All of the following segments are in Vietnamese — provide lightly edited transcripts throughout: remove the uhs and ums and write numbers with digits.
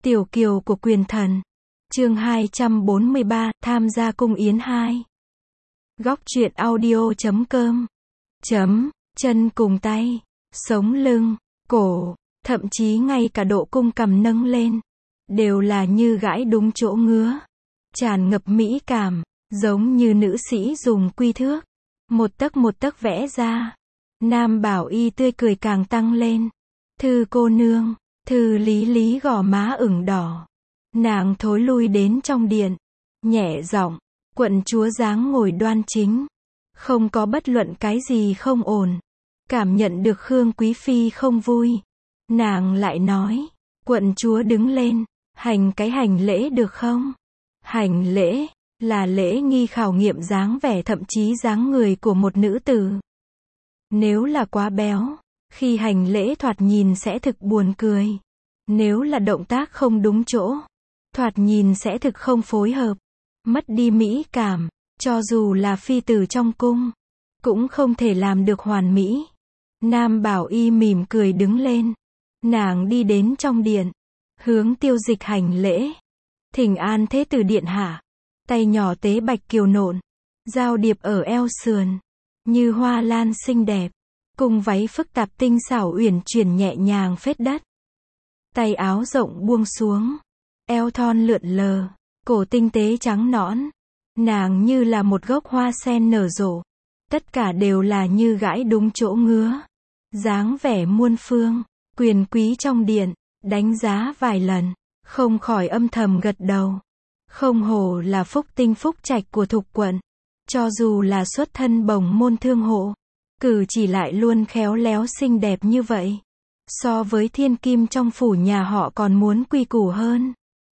Tiểu kiều của quyền thần. Chương 243, tham gia cung yến 2. Góc truyện audio.com. Chân cùng tay, sống lưng, cổ, thậm chí ngay cả độ cung cằm nâng lên, đều là như gãi đúng chỗ ngứa. Tràn ngập mỹ cảm, giống như nữ sĩ dùng quy thước, một tấc vẽ ra. Nam Bảo Y tươi cười càng tăng lên. Thư cô nương. Thư Lý Lý gò má ửng đỏ. Nàng thối lui đến trong điện, nhẹ giọng, quận chúa dáng ngồi đoan chính, không có bất luận cái gì không ổn. Cảm nhận được Khương Quý Phi không vui, nàng lại nói, quận chúa đứng lên, hành cái hành lễ được không? Hành lễ, là lễ nghi khảo nghiệm dáng vẻ thậm chí dáng người của một nữ tử. Nếu là quá béo, khi hành lễ thoạt nhìn sẽ thực buồn cười. Nếu là động tác không đúng chỗ, thoạt nhìn sẽ thực không phối hợp, mất đi mỹ cảm, cho dù là phi tử trong cung, cũng không thể làm được hoàn mỹ. Nam Bảo Y mỉm cười đứng lên, nàng đi đến trong điện, hướng Tiêu Dịch hành lễ. Thỉnh an thế tử điện hạ. Tay nhỏ tế bạch kiều nộn, giao điệp ở eo sườn, như hoa lan xinh đẹp, cùng váy phức tạp tinh xảo uyển chuyển nhẹ nhàng phết đất. Tay áo rộng buông xuống, eo thon lượn lờ, cổ tinh tế trắng nõn, nàng như là một gốc hoa sen nở rộ, tất cả đều là như gãi đúng chỗ ngứa. Dáng vẻ muôn phương, quyền quý trong điện, đánh giá vài lần, không khỏi âm thầm gật đầu. Không hổ là phúc tinh phúc trạch của Thục quận, cho dù là xuất thân bồng môn thương hộ, cử chỉ lại luôn khéo léo xinh đẹp như vậy. So với thiên kim trong phủ nhà họ còn muốn quy củ hơn.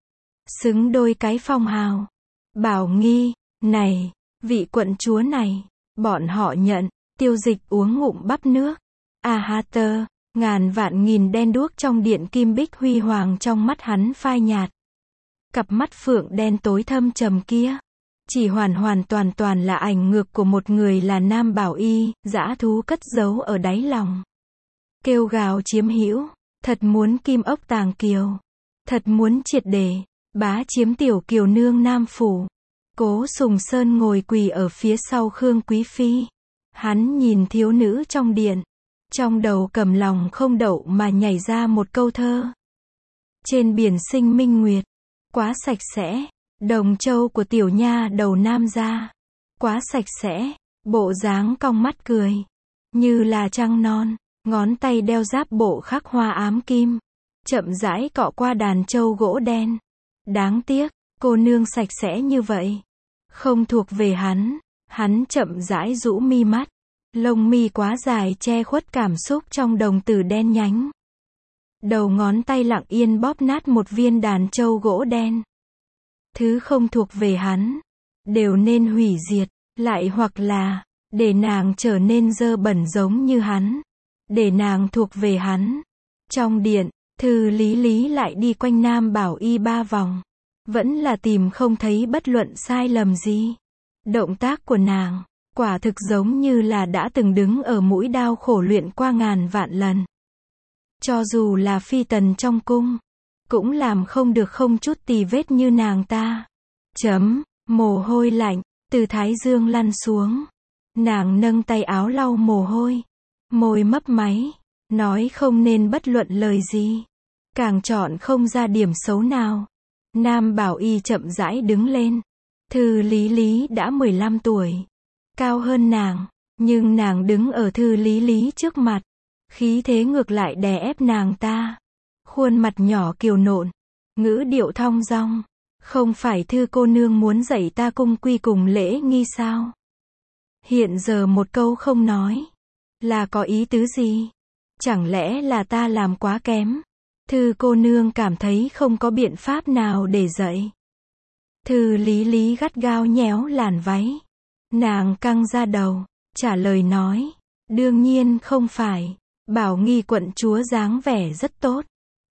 Xứng đôi cái phong hào. Bảo Nghi, này, vị quận chúa này, bọn họ nhận. Tiêu Dịch uống ngụm bắp nước. Ha tơ, ngàn vạn nghìn đen đuốc trong điện kim bích huy hoàng trong mắt hắn phai nhạt. Cặp mắt phượng đen tối thâm trầm kia, chỉ hoàn toàn là ảnh ngược của một người là Nam Bảo Y, dã thú cất giấu ở đáy lòng. Kêu gào chiếm hữu, thật muốn kim ốc tàng kiều, thật muốn triệt để bá chiếm tiểu kiều nương Nam phủ. Cố Sùng Sơn ngồi quỳ ở phía sau Khương Quý Phi, hắn nhìn thiếu nữ trong điện, trong đầu cầm lòng không đậu mà nhảy ra một câu thơ. Trên biển sinh minh nguyệt, quá sạch sẽ, đồng châu của tiểu nha đầu Nam gia, quá sạch sẽ, bộ dáng cong mắt cười, như là trăng non. Ngón tay đeo giáp bộ khắc hoa ám kim, chậm rãi cọ qua đàn châu gỗ đen. Đáng tiếc, cô nương sạch sẽ như vậy, không thuộc về hắn. Hắn chậm rãi rũ mi mắt, lông mi quá dài che khuất cảm xúc trong đồng tử đen nhánh. Đầu ngón tay lặng yên bóp nát một viên đàn châu gỗ đen. Thứ không thuộc về hắn, đều nên hủy diệt, lại hoặc là, để nàng trở nên dơ bẩn giống như hắn. Để nàng thuộc về hắn. Trong điện, Thư Lý Lý lại đi quanh Nam Bảo Y 3 vòng. Vẫn là tìm không thấy bất luận sai lầm gì. Động tác của nàng, quả thực giống như là đã từng đứng ở mũi đao khổ luyện qua ngàn vạn lần. Cho dù là phi tần trong cung, cũng làm không được không chút tì vết như nàng ta. Mồ hôi lạnh, từ thái dương lăn xuống. Nàng nâng tay áo lau mồ hôi. Môi mấp máy, nói không nên bất luận lời gì, càng chọn không ra điểm xấu nào. Nam Bảo Y chậm rãi đứng lên. Thư Lý Lý đã 15 tuổi, cao hơn nàng, nhưng nàng đứng ở Thư Lý Lý trước mặt, khí thế ngược lại đè ép nàng ta. Khuôn mặt nhỏ kiều nộn, ngữ điệu thong dong. Không phải Thư cô nương muốn dạy ta cung quy cùng lễ nghi sao? Hiện giờ một câu không nói, là có ý tứ gì? Chẳng lẽ là ta làm quá kém? Thư cô nương cảm thấy không có biện pháp nào để dạy. Thư Lý Lý gắt gao nhéo làn váy. Nàng căng ra đầu, trả lời nói. Đương nhiên không phải. Bảo Nghi quận chúa dáng vẻ rất tốt.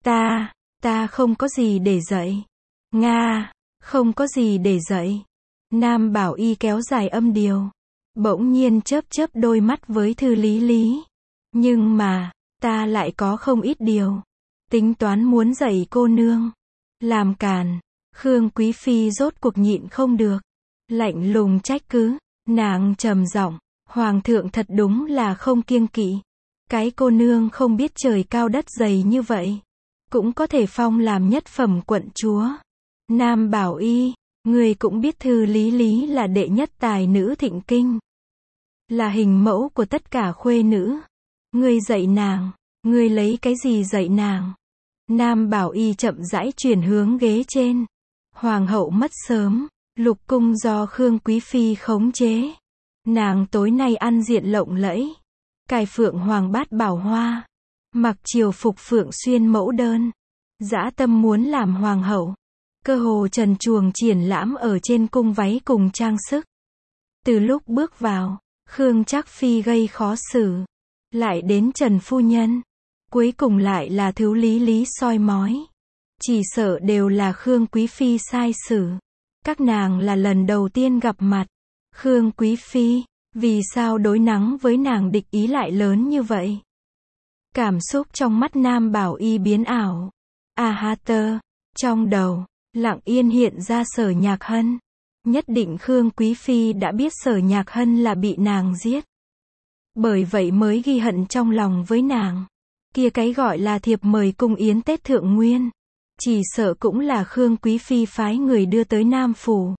Ta không có gì để dạy. Nga, không có gì để dạy. Nam Bảo Y kéo dài âm điệu. Bỗng nhiên chớp đôi mắt với Thư Lý Lý. Nhưng mà, ta lại có không ít điều. Tính toán muốn dạy cô nương. Làm càn. Khương Quý Phi rốt cuộc nhịn không được. Lạnh lùng trách cứ. Nàng trầm giọng, Hoàng thượng thật đúng là không kiêng kỵ. Cái cô nương không biết trời cao đất dày như vậy. Cũng có thể phong làm nhất phẩm quận chúa. Nam Bảo Y, người cũng biết Thư Lý Lý là đệ nhất tài nữ thịnh kinh. Là hình mẫu của tất cả khuê nữ. Ngươi dạy nàng, ngươi lấy cái gì dạy nàng? Nam Bảo Y chậm rãi chuyển hướng ghế trên. Hoàng hậu mất sớm, lục cung do Khương Quý Phi khống chế. Nàng tối nay ăn diện lộng lẫy. Cài phượng hoàng bát bảo hoa. Mặc triều phục phượng xuyên mẫu đơn. Dã tâm muốn làm hoàng hậu. Cơ hồ trần truồng triển lãm ở trên cung váy cùng trang sức. Từ lúc bước vào, Khương Trác Phi gây khó xử. Lại đến Trần Phu Nhân. Cuối cùng lại là Thứ Lý Lý soi mói. Chỉ sợ đều là Khương Quý Phi sai xử. Các nàng là lần đầu tiên gặp mặt. Khương Quý Phi, vì sao đối nắng với nàng địch ý lại lớn như vậy? Cảm xúc trong mắt Nam Bảo Y biến ảo. Tơ, trong đầu, lặng yên hiện ra Sở Nhạc Hân. Nhất định Khương Quý Phi đã biết Sở Nhạc Hân là bị nàng giết. Bởi vậy mới ghi hận trong lòng với nàng. Kia cái gọi là thiệp mời cung yến Tết Thượng Nguyên. Chỉ sợ cũng là Khương Quý Phi phái người đưa tới Nam Phủ.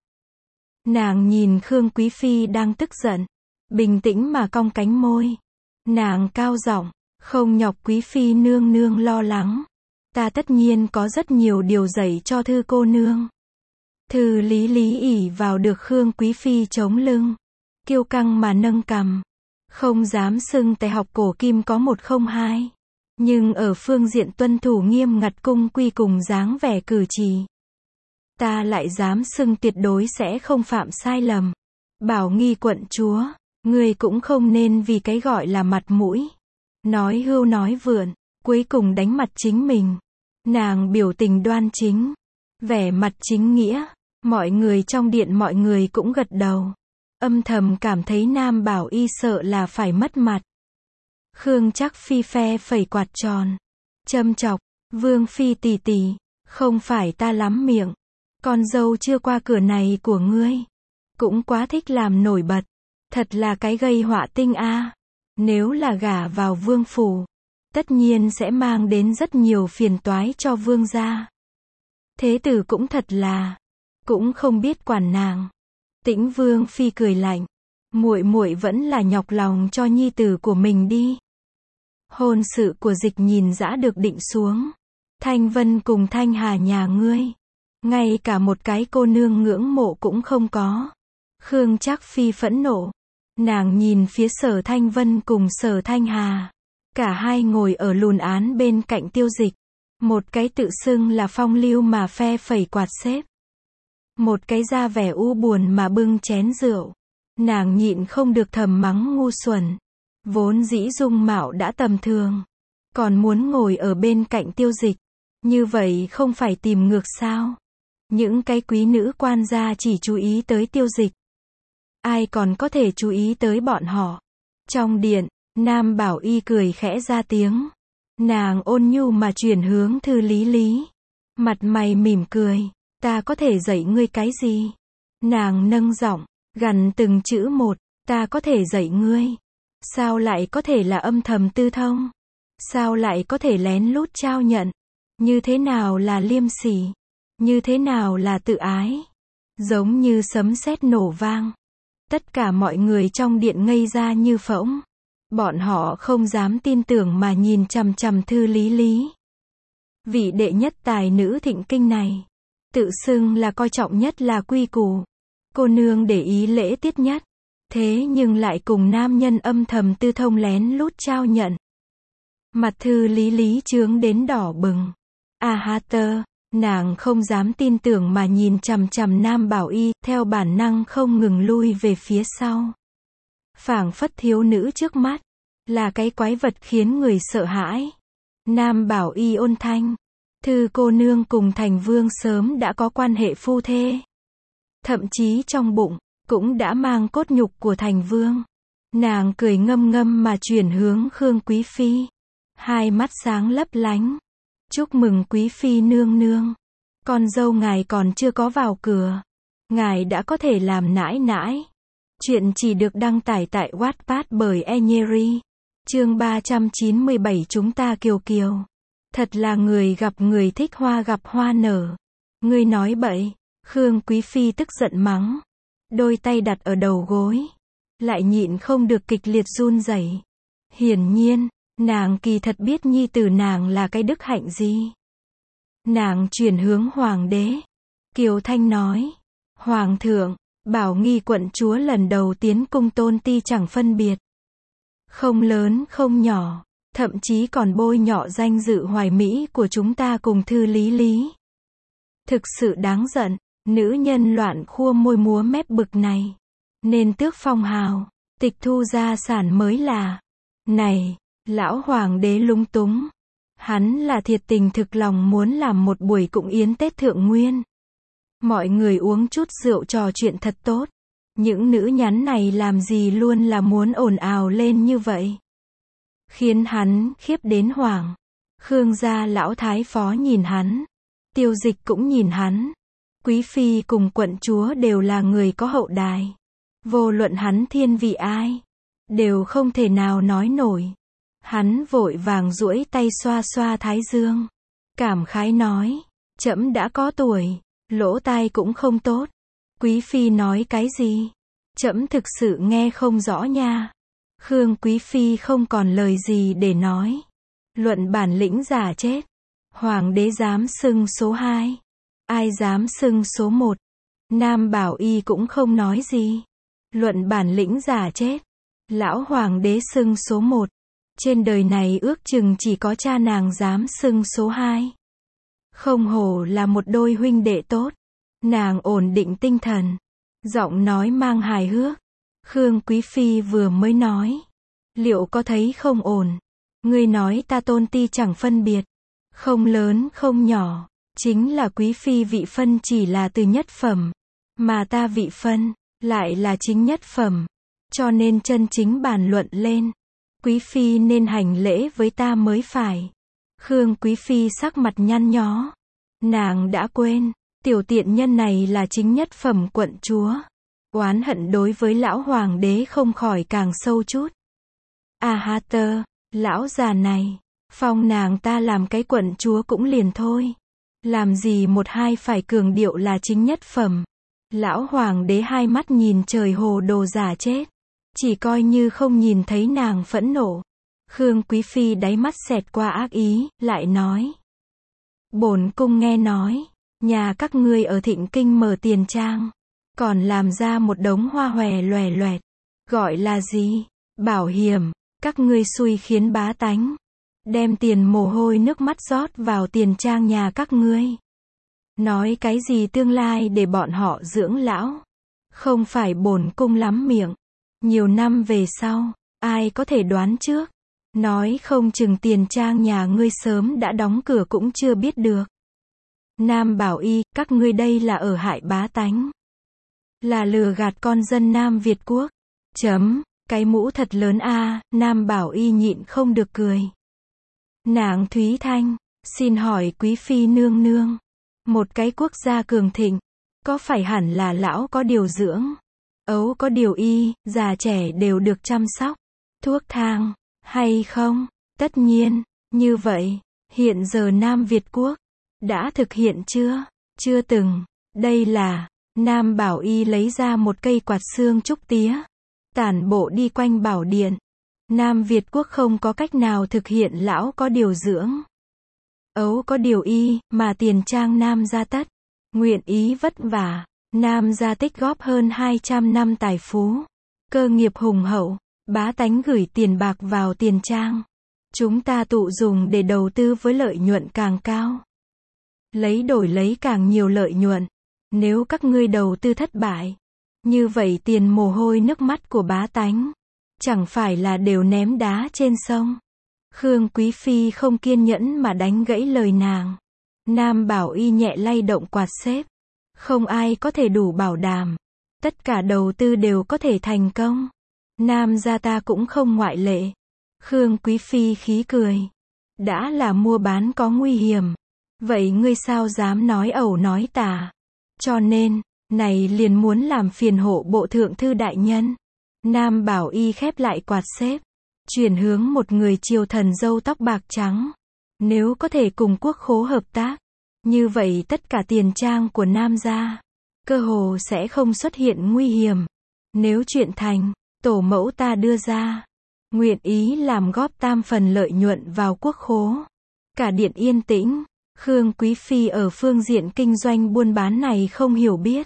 Nàng nhìn Khương Quý Phi đang tức giận. Bình tĩnh mà cong cánh môi. Nàng cao giọng, không nhọc Quý Phi nương nương lo lắng. Ta tất nhiên có rất nhiều điều dạy cho Thư cô nương. Thư Lý Lý ỷ vào được Khương Quý Phi chống lưng. Kiêu căng mà nâng cằm. Không dám xưng tài học cổ kim có 102. Nhưng ở phương diện tuân thủ nghiêm ngặt cung quy cùng dáng vẻ cử chỉ. Ta lại dám xưng tuyệt đối sẽ không phạm sai lầm. Bảo Nghi quận chúa, ngươi cũng không nên vì cái gọi là mặt mũi. Nói hưu nói vượn, cuối cùng đánh mặt chính mình. Nàng biểu tình đoan chính. Vẻ mặt chính nghĩa. Mọi người trong điện mọi người cũng gật đầu. Âm thầm cảm thấy Nam Bảo Y sợ là phải mất mặt. Khương Trác Phi phe phẩy quạt tròn. Châm chọc, Vương Phi tỷ tỷ, không phải ta lắm miệng. Con dâu chưa qua cửa này của ngươi. Cũng quá thích làm nổi bật. Thật là cái gây họa tinh a. Nếu là gả vào vương phủ, tất nhiên sẽ mang đến rất nhiều phiền toái cho vương gia. Thế tử cũng thật là, cũng không biết quản nàng. Tĩnh Vương Phi cười lạnh. Muội muội vẫn là nhọc lòng cho nhi tử của mình đi. Hôn sự của Dịch Nhìn Dã được định xuống. Thanh Vân cùng Thanh Hà nhà ngươi. Ngay cả một cái cô nương ngưỡng mộ cũng không có. Khương Trác Phi phẫn nộ. Nàng nhìn phía Sở Thanh Vân cùng Sở Thanh Hà. Cả hai ngồi ở lùn án bên cạnh Tiêu Dịch. Một cái tự xưng là phong lưu mà phe phẩy quạt xếp. Một cái ra vẻ u buồn mà bưng chén rượu. Nàng nhịn không được thầm mắng ngu xuẩn. Vốn dĩ dung mạo đã tầm thường. Còn muốn ngồi ở bên cạnh Tiêu Dịch. Như vậy không phải tìm ngược sao? Những cái quý nữ quan gia chỉ chú ý tới Tiêu Dịch. Ai còn có thể chú ý tới bọn họ? Trong điện, Nam Bảo Y cười khẽ ra tiếng. Nàng ôn nhu mà chuyển hướng Thư Lý Lý. Mặt mày mỉm cười. Ta có thể dạy ngươi cái gì? Nàng nâng giọng, gằn từng chữ một. Ta có thể dạy ngươi. Sao lại có thể là âm thầm tư thông? Sao lại có thể lén lút trao nhận? Như thế nào là liêm sỉ? Như thế nào là tự ái? Giống như sấm sét nổ vang. Tất cả mọi người trong điện ngây ra như phỗng. Bọn họ không dám tin tưởng mà nhìn chằm chằm Thư Lý Lý. Vị đệ nhất tài nữ thịnh kinh này. Tự xưng là coi trọng nhất là quy củ. Cô nương để ý lễ tiết nhất. Thế nhưng lại cùng nam nhân âm thầm tư thông lén lút trao nhận. Mặt Thư Lý Lý chướng đến đỏ bừng. Tơ, nàng không dám tin tưởng mà nhìn chằm chằm Nam Bảo Y, theo bản năng không ngừng lui về phía sau. Phảng phất thiếu nữ trước mắt, là cái quái vật khiến người sợ hãi. Nam Bảo Y ôn thanh. Thư cô nương cùng Thành Vương sớm đã có quan hệ phu thê. Thậm chí trong bụng, cũng đã mang cốt nhục của Thành Vương. Nàng cười ngâm ngâm mà chuyển hướng Khương Quý Phi. Hai mắt sáng lấp lánh. Chúc mừng Quý Phi nương nương. Con dâu ngài còn chưa có vào cửa. Ngài đã có thể làm nãi nãi. Chuyện chỉ được đăng tải tại Wattpad bởi Enyeri. Chương 397 chúng ta kiều kiều. Thật là người gặp người thích hoa gặp hoa nở. Ngươi nói bậy. Khương Quý Phi tức giận mắng. Đôi tay đặt ở đầu gối. Lại nhịn không được kịch liệt run rẩy. Hiển nhiên, nàng kỳ thật biết nhi tử nàng là cái đức hạnh gì. Nàng chuyển hướng hoàng đế. Kiều Thanh nói. Hoàng thượng, Bảo Nghi quận chúa lần đầu tiến cung tôn ti chẳng phân biệt. Không lớn không nhỏ, thậm chí còn bôi nhọ danh dự hoài mỹ của chúng ta cùng Thư Lý Lý. Thực sự đáng giận, nữ nhân loạn khua môi múa mép bực này. Nên tước phong hào, tịch thu gia sản mới là. Này, lão hoàng đế lúng túng. Hắn là thiệt tình thực lòng muốn làm một buổi cụng yến Tết Thượng Nguyên. Mọi người uống chút rượu trò chuyện thật tốt. Những nữ nhắn này làm gì luôn là muốn ồn ào lên như vậy. Khiến hắn khiếp đến hoảng. Khương gia lão thái phó nhìn hắn. Tiêu Dịch cũng nhìn hắn. Quý phi cùng quận chúa đều là người có hậu đài. Vô luận hắn thiên vị ai, đều không thể nào nói nổi. Hắn vội vàng duỗi tay xoa xoa thái dương. Cảm khái nói, trẫm đã có tuổi, lỗ tai cũng không tốt. Quý phi nói cái gì? Trẫm thực sự nghe không rõ nha. Khương Quý Phi không còn lời gì để nói. Luận bản lĩnh giả chết. Hoàng đế dám xưng số 2. Ai dám xưng số 1? Nam Bảo Y cũng không nói gì. Luận bản lĩnh giả chết. Lão hoàng đế xưng số 1. Trên đời này ước chừng chỉ có cha nàng dám xưng số 2. Không hổ là một đôi huynh đệ tốt. Nàng ổn định tinh thần. Giọng nói mang hài hước. Khương Quý Phi vừa mới nói. Liệu có thấy không ổn? Ngươi nói ta tôn ti chẳng phân biệt. Không lớn không nhỏ. Chính là Quý Phi vị phân chỉ là từ nhất phẩm. Mà ta vị phân, lại là chính nhất phẩm. Cho nên chân chính bàn luận lên. Quý Phi nên hành lễ với ta mới phải. Khương Quý Phi sắc mặt nhăn nhó. Nàng đã quên. Tiểu tiện nhân này là chính nhất phẩm quận chúa. Oán hận đối với lão hoàng đế không khỏi càng sâu chút. À ha tơ, lão già này, phong nàng ta làm cái quận chúa cũng liền thôi. Làm gì một hai phải cường điệu là chính nhất phẩm. Lão hoàng đế hai mắt nhìn trời hồ đồ giả chết. Chỉ coi như không nhìn thấy nàng phẫn nộ. Khương Quý Phi đáy mắt xẹt qua ác ý, lại nói. Bổn cung nghe nói. Nhà các ngươi ở Thịnh Kinh mở tiền trang. Còn làm ra một đống hoa hòe loè loẹt. Gọi là gì? Bảo hiểm. Các ngươi xui khiến bá tánh. Đem tiền mồ hôi nước mắt rót vào tiền trang nhà các ngươi. Nói cái gì tương lai để bọn họ dưỡng lão. Không phải bổn cung lắm miệng. Nhiều năm về sau, ai có thể đoán trước. Nói không chừng tiền trang nhà ngươi sớm đã đóng cửa cũng chưa biết được. Nam Bảo Y, các ngươi đây là ở hại bá tánh. Là lừa gạt con dân Nam Việt Quốc. Cái mũ thật lớn a. Nam Bảo Y nhịn không được cười. Nàng Thúy Thanh, xin hỏi Quý Phi nương nương. Một cái quốc gia cường thịnh, có phải hẳn là lão có điều dưỡng, ấu có điều y, già trẻ đều được chăm sóc, thuốc thang, hay không? Tất nhiên, như vậy, hiện giờ Nam Việt Quốc, đã thực hiện chưa? Chưa từng. Đây là, Nam Bảo Y lấy ra một cây quạt xương trúc tía. Tản bộ đi quanh bảo điện. Nam Việt Quốc không có cách nào thực hiện lão có điều dưỡng. Ấu có điều y, mà tiền trang Nam gia tất. Nguyện ý vất vả. Nam gia tích góp hơn 200 năm tài phú. Cơ nghiệp hùng hậu. Bá tánh gửi tiền bạc vào tiền trang. Chúng ta tụ dùng để đầu tư với lợi nhuận càng cao. Lấy đổi lấy càng nhiều lợi nhuận. Nếu các ngươi đầu tư thất bại, như vậy tiền mồ hôi nước mắt của bá tánh, chẳng phải là đều ném đá trên sông. Khương Quý Phi không kiên nhẫn mà đánh gãy lời nàng. Nam Bảo Y nhẹ lay động quạt xếp. Không ai có thể đủ bảo đảm. Tất cả đầu tư đều có thể thành công. Nam gia ta cũng không ngoại lệ. Khương Quý Phi khí cười. Đã là mua bán có nguy hiểm. Vậy ngươi sao dám nói ẩu nói tả? Cho nên, này liền muốn làm phiền hộ bộ thượng thư đại nhân. Nam Bảo Y khép lại quạt xếp, chuyển hướng một người triều thần râu tóc bạc trắng. Nếu có thể cùng quốc khố hợp tác, như vậy tất cả tiền trang của Nam gia, cơ hồ sẽ không xuất hiện nguy hiểm. Nếu chuyện thành, tổ mẫu ta đưa ra, nguyện ý làm góp tam phần lợi nhuận vào quốc khố. Cả điện yên tĩnh, Khương Quý Phi ở phương diện kinh doanh buôn bán này không hiểu biết.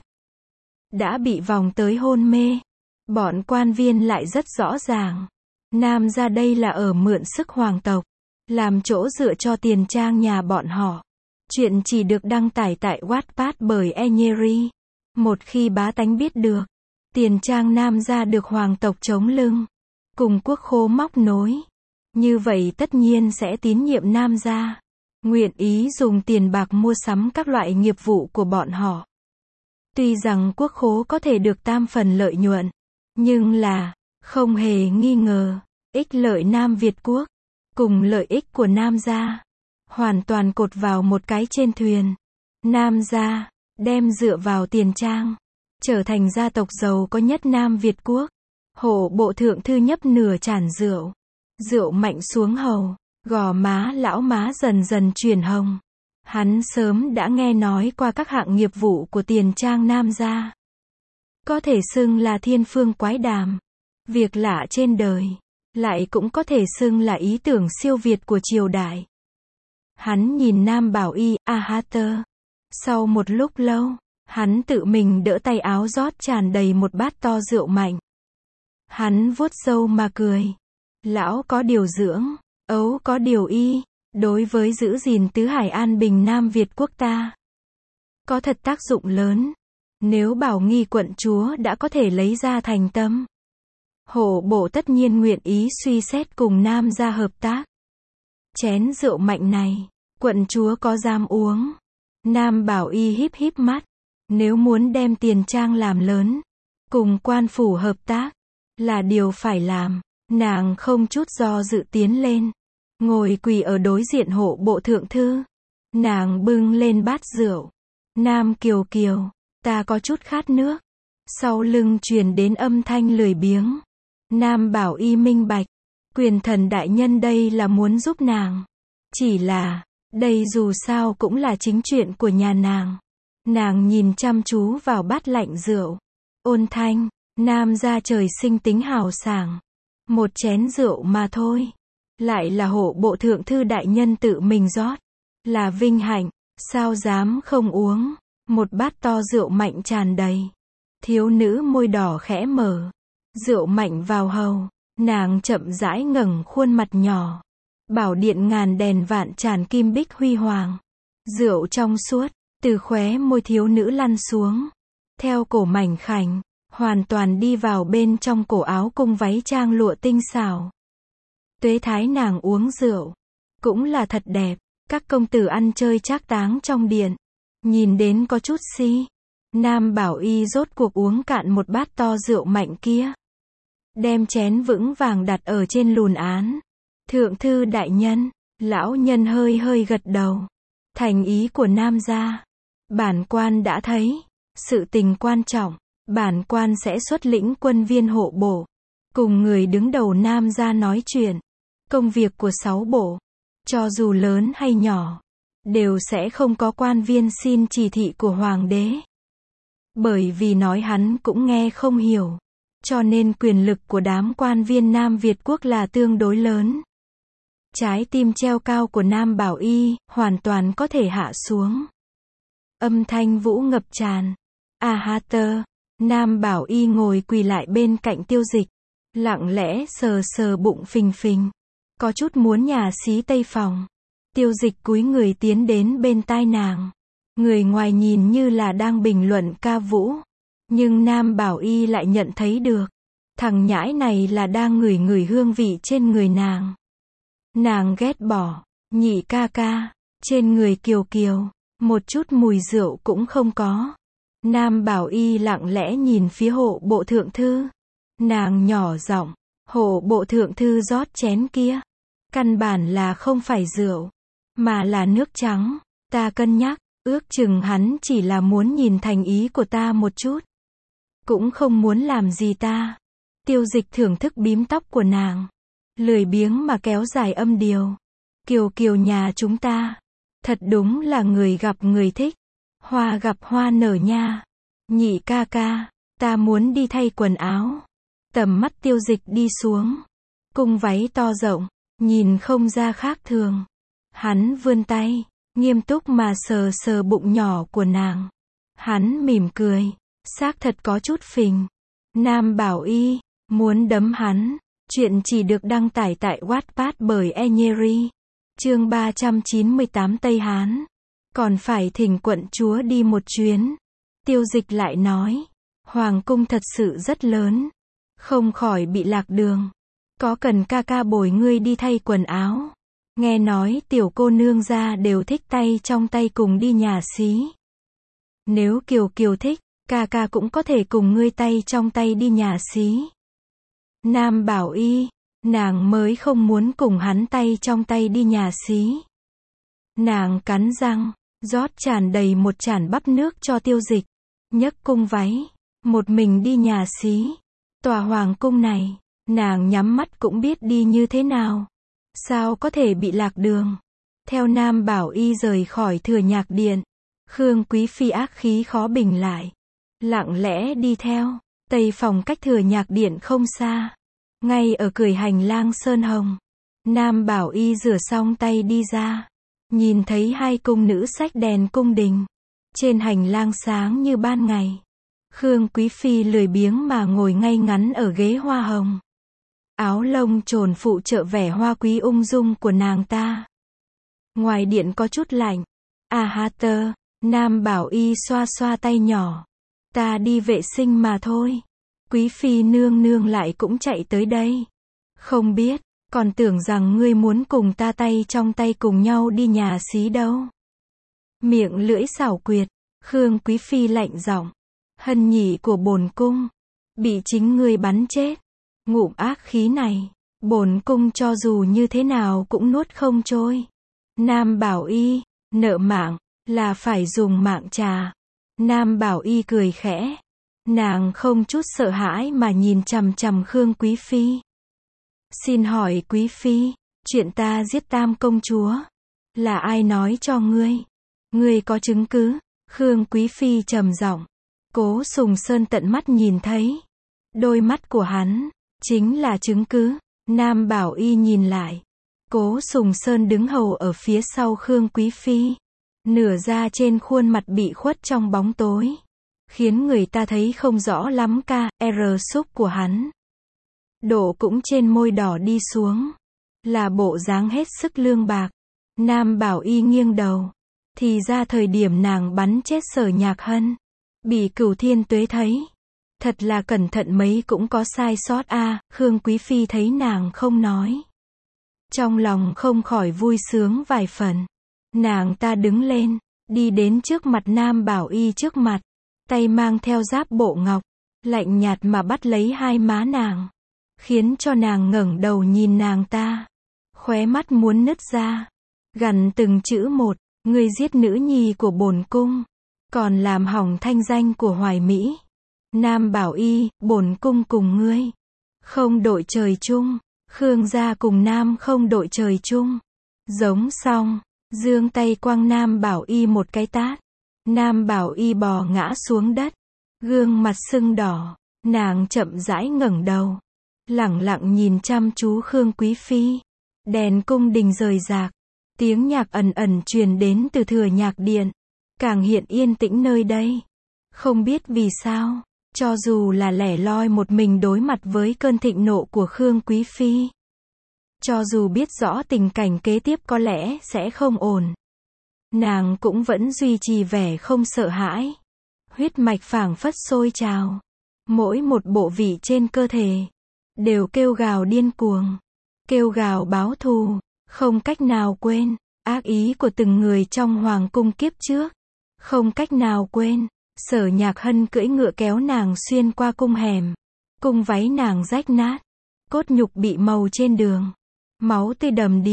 Đã bị vòng tới hôn mê. Bọn quan viên lại rất rõ ràng. Nam gia đây là ở mượn sức hoàng tộc, làm chỗ dựa cho tiền trang nhà bọn họ. Chuyện chỉ được đăng tải tại Wattpad bởi Enyeri. Một khi bá tánh biết được, tiền trang Nam gia được hoàng tộc chống lưng, cùng quốc khố móc nối, như vậy tất nhiên sẽ tín nhiệm Nam gia, nguyện ý dùng tiền bạc mua sắm các loại nghiệp vụ của bọn họ. Tuy rằng quốc khố có thể được tam phần lợi nhuận, nhưng là, không hề nghi ngờ, ích lợi Nam Việt quốc, cùng lợi ích của Nam gia, hoàn toàn cột vào một cái trên thuyền. Nam gia, đem dựa vào tiền trang, trở thành gia tộc giàu có nhất Nam Việt quốc. Hộ bộ thượng thư nhấp nửa chản rượu. Rượu mạnh xuống hầu, gò má lão má dần dần chuyển hồng. Hắn sớm đã nghe nói qua các hạng nghiệp vụ của tiền trang Nam gia. Có thể xưng là thiên phương quái đàm, việc lạ trên đời, lại cũng có thể xưng là ý tưởng siêu việt của triều đại. Hắn nhìn Nam Bảo Y, Ahater. Sau một lúc lâu, hắn tự mình đỡ tay áo rót tràn đầy một bát to rượu mạnh. Hắn vuốt râu mà cười. Lão có điều dưỡng, ấu có điều y, đối với giữ gìn tứ hải an bình Nam Việt quốc ta, có thật tác dụng lớn. Nếu Bảo Nghi quận chúa đã có thể lấy ra thành tâm, hộ bộ tất nhiên nguyện ý suy xét cùng Nam gia hợp tác. Chén rượu mạnh này, quận chúa có dám uống? Nam Bảo Y híp híp mắt. Nếu muốn đem tiền trang làm lớn, cùng quan phủ hợp tác, là điều phải làm. Nàng không chút do dự tiến lên, ngồi quỳ ở đối diện hộ bộ thượng thư. Nàng bưng lên bát rượu. Nam Kiều Kiều, ta có chút khát nước. Sau lưng truyền đến âm thanh lười biếng. Nam Bảo Y minh bạch, quyền thần đại nhân đây là muốn giúp nàng. Chỉ là, đây dù sao cũng là chính chuyện của nhà nàng. Nàng nhìn chăm chú vào bát lạnh rượu. Ôn thanh, Nam gia trời sinh tính hào sảng. Một chén rượu mà thôi. Lại là hộ bộ thượng thư đại nhân tự mình rót. Là vinh hạnh, sao dám không uống. Một bát to rượu mạnh tràn đầy. Thiếu nữ môi đỏ khẽ mở. Rượu mạnh vào hầu. Nàng chậm rãi ngẩng khuôn mặt nhỏ. Bảo điện ngàn đèn vạn tràn kim bích huy hoàng. Rượu trong suốt, từ khóe môi thiếu nữ lăn xuống. Theo cổ mảnh khảnh, hoàn toàn đi vào bên trong cổ áo cung váy trang lụa tinh xảo. Tuế thái nàng uống rượu, cũng là thật đẹp. Các công tử ăn chơi trác táng trong điện, nhìn đến có chút si. Nam Bảo Y rốt cuộc uống cạn một bát to rượu mạnh kia. Đem chén vững vàng đặt ở trên lùn án. Thượng thư đại nhân, lão nhân hơi hơi gật đầu. Thành ý của Nam gia, bản quan đã thấy. Sự tình quan trọng, bản quan sẽ xuất lĩnh quân viên hộ bộ, cùng người đứng đầu Nam gia nói chuyện. Công việc của 6 bộ, cho dù lớn hay nhỏ, đều sẽ không có quan viên xin chỉ thị của hoàng đế. Bởi vì nói hắn cũng nghe không hiểu, cho nên quyền lực của đám quan viên Nam Việt quốc là tương đối lớn. Trái tim treo cao của Nam Bảo Y, hoàn toàn có thể hạ xuống. Âm thanh vũ ngập tràn. Ahater, Nam Bảo Y ngồi quỳ lại bên cạnh Tiêu Dịch, lặng lẽ sờ sờ bụng phình phình, có chút muốn nhà xí tây phòng. Tiêu Dịch cúi người tiến đến bên tai nàng. Người ngoài nhìn như là đang bình luận ca vũ, nhưng Nam Bảo Y lại nhận thấy được, thằng nhãi này là đang ngửi ngửi hương vị trên người nàng. Nàng ghét bỏ, nhị ca ca, trên người Kiều Kiều, một chút mùi rượu cũng không có. Nam Bảo Y lặng lẽ nhìn phía hộ bộ thượng thư. Nàng nhỏ giọng, hộ bộ thượng thư rót chén kia. Căn bản là không phải rượu, mà là nước trắng. Ta cân nhắc, ước chừng hắn chỉ là muốn nhìn thành ý của ta một chút. Cũng không muốn làm gì ta. Tiêu Dịch thưởng thức bím tóc của nàng. Lười biếng mà kéo dài âm điệu. Kiều Kiều nhà chúng ta. Thật đúng là người gặp người thích. Hoa gặp hoa nở nha. Nhị ca ca, ta muốn đi thay quần áo. Tầm mắt Tiêu Dịch đi xuống. Cung váy to rộng, nhìn không ra khác thường. Hắn vươn tay, nghiêm túc mà sờ sờ bụng nhỏ của nàng. Hắn mỉm cười, xác thật có chút phình. Nam Bảo Y, muốn đấm hắn. Chuyện chỉ được đăng tải tại Wattpad bởi Enyeri. Chương 398 Tây Hán. Còn phải thỉnh quận chúa đi một chuyến. Tiêu Dịch lại nói. Hoàng cung thật sự rất lớn. Không khỏi bị lạc đường. Có cần ca ca bồi ngươi đi thay quần áo. Nghe nói tiểu cô nương gia đều thích tay trong tay cùng đi nhà xí. Nếu Kiều Kiều thích, ca ca cũng có thể cùng ngươi tay trong tay đi nhà xí. Nam Bảo Y, nàng mới không muốn cùng hắn tay trong tay đi nhà xí. Nàng cắn răng, rót tràn đầy một chản bắp nước cho Tiêu Dịch, nhấc cung váy, một mình đi nhà xí. Tòa hoàng cung này, nàng nhắm mắt cũng biết đi như thế nào. Sao có thể bị lạc đường? Theo Nam Bảo Y rời khỏi Thừa Nhạc Điện, Khương Quý Phi ác khí khó bình lại. Lặng lẽ đi theo, tây phòng cách Thừa Nhạc Điện không xa. Ngay ở cửa hành lang sơn hồng. Nam Bảo Y rửa xong tay đi ra. Nhìn thấy hai cung nữ xách đèn cung đình. Trên hành lang sáng như ban ngày. Khương Quý Phi lười biếng mà ngồi ngay ngắn ở ghế hoa hồng. Áo lông trồn phụ trợ vẻ hoa quý ung dung của nàng ta. Ngoài điện có chút lạnh. Ha tơ, Nam Bảo Y xoa xoa tay nhỏ. Ta đi vệ sinh mà thôi. Quý Phi nương nương lại cũng chạy tới đây. Không biết, còn tưởng rằng ngươi muốn cùng ta tay trong tay cùng nhau đi nhà xí đâu. Miệng lưỡi xảo quyệt, Khương Quý Phi lạnh giọng. Hân nhỉ của bổn cung, bị chính ngươi bắn chết. Ngụm ác khí này, bổn cung cho dù như thế nào cũng nuốt không trôi. Nam Bảo Y, nợ mạng, là phải dùng mạng trả. Nam Bảo Y cười khẽ. Nàng không chút sợ hãi mà nhìn chằm chằm Khương Quý Phi. Xin hỏi Quý Phi, chuyện ta giết Tam công chúa, là ai nói cho ngươi? Ngươi có chứng cứ? Khương Quý Phi trầm giọng. Cố Sùng Sơn tận mắt nhìn thấy. Đôi mắt của hắn, chính là chứng cứ. Nam Bảo Y nhìn lại. Cố Sùng Sơn đứng hầu ở phía sau Khương Quý Phi. Nửa da trên khuôn mặt bị khuất trong bóng tối. Khiến người ta thấy không rõ lắm súp của hắn. Độ cũng trên môi đỏ đi xuống. Là bộ dáng hết sức lương bạc. Nam Bảo Y nghiêng đầu. Thì ra thời điểm nàng bắn chết Sở Nhạc Hân. Bị Cửu Thiên Tuế thấy. Thật là cẩn thận mấy cũng có sai sót Khương Quý Phi thấy nàng không nói. Trong lòng không khỏi vui sướng vài phần. Nàng ta đứng lên. Đi đến trước mặt Nam Bảo Y trước mặt. Tay mang theo giáp bộ ngọc. Lạnh nhạt mà bắt lấy hai má nàng. Khiến cho nàng ngẩng đầu nhìn nàng ta. Khóe mắt muốn nứt ra. Gằn từng chữ một. Ngươi giết nữ nhi của bổn cung. Còn làm hỏng thanh danh của Hoài Mỹ. Nam Bảo Y, bổn cung cùng ngươi. Không đội trời chung. Khương gia cùng Nam không đội trời chung. Giống xong. Giương tay quăng Nam Bảo Y một cái tát. Nam Bảo Y bò ngã xuống đất. Gương mặt sưng đỏ. Nàng chậm rãi ngẩng đầu. Lẳng lặng nhìn chăm chú Khương Quý Phi. Đèn cung đình rời rạc. Tiếng nhạc ẩn ẩn truyền đến từ Thừa Nhạc Điện. Càng hiện yên tĩnh nơi đây. Không biết vì sao, cho dù là lẻ loi một mình đối mặt với cơn thịnh nộ của Khương Quý Phi. Cho dù biết rõ tình cảnh kế tiếp có lẽ sẽ không ổn. Nàng cũng vẫn duy trì vẻ không sợ hãi. Huyết mạch phảng phất sôi trào. Mỗi một bộ vị trên cơ thể đều kêu gào điên cuồng. Kêu gào báo thù. Không cách nào quên. Ác ý của từng người trong hoàng cung kiếp trước. Không cách nào quên. Sở Nhạc Hân cưỡi ngựa kéo nàng xuyên qua cung hẻm. Cung váy nàng rách nát. Cốt nhục bị màu trên đường. Máu tươi đầm đìa.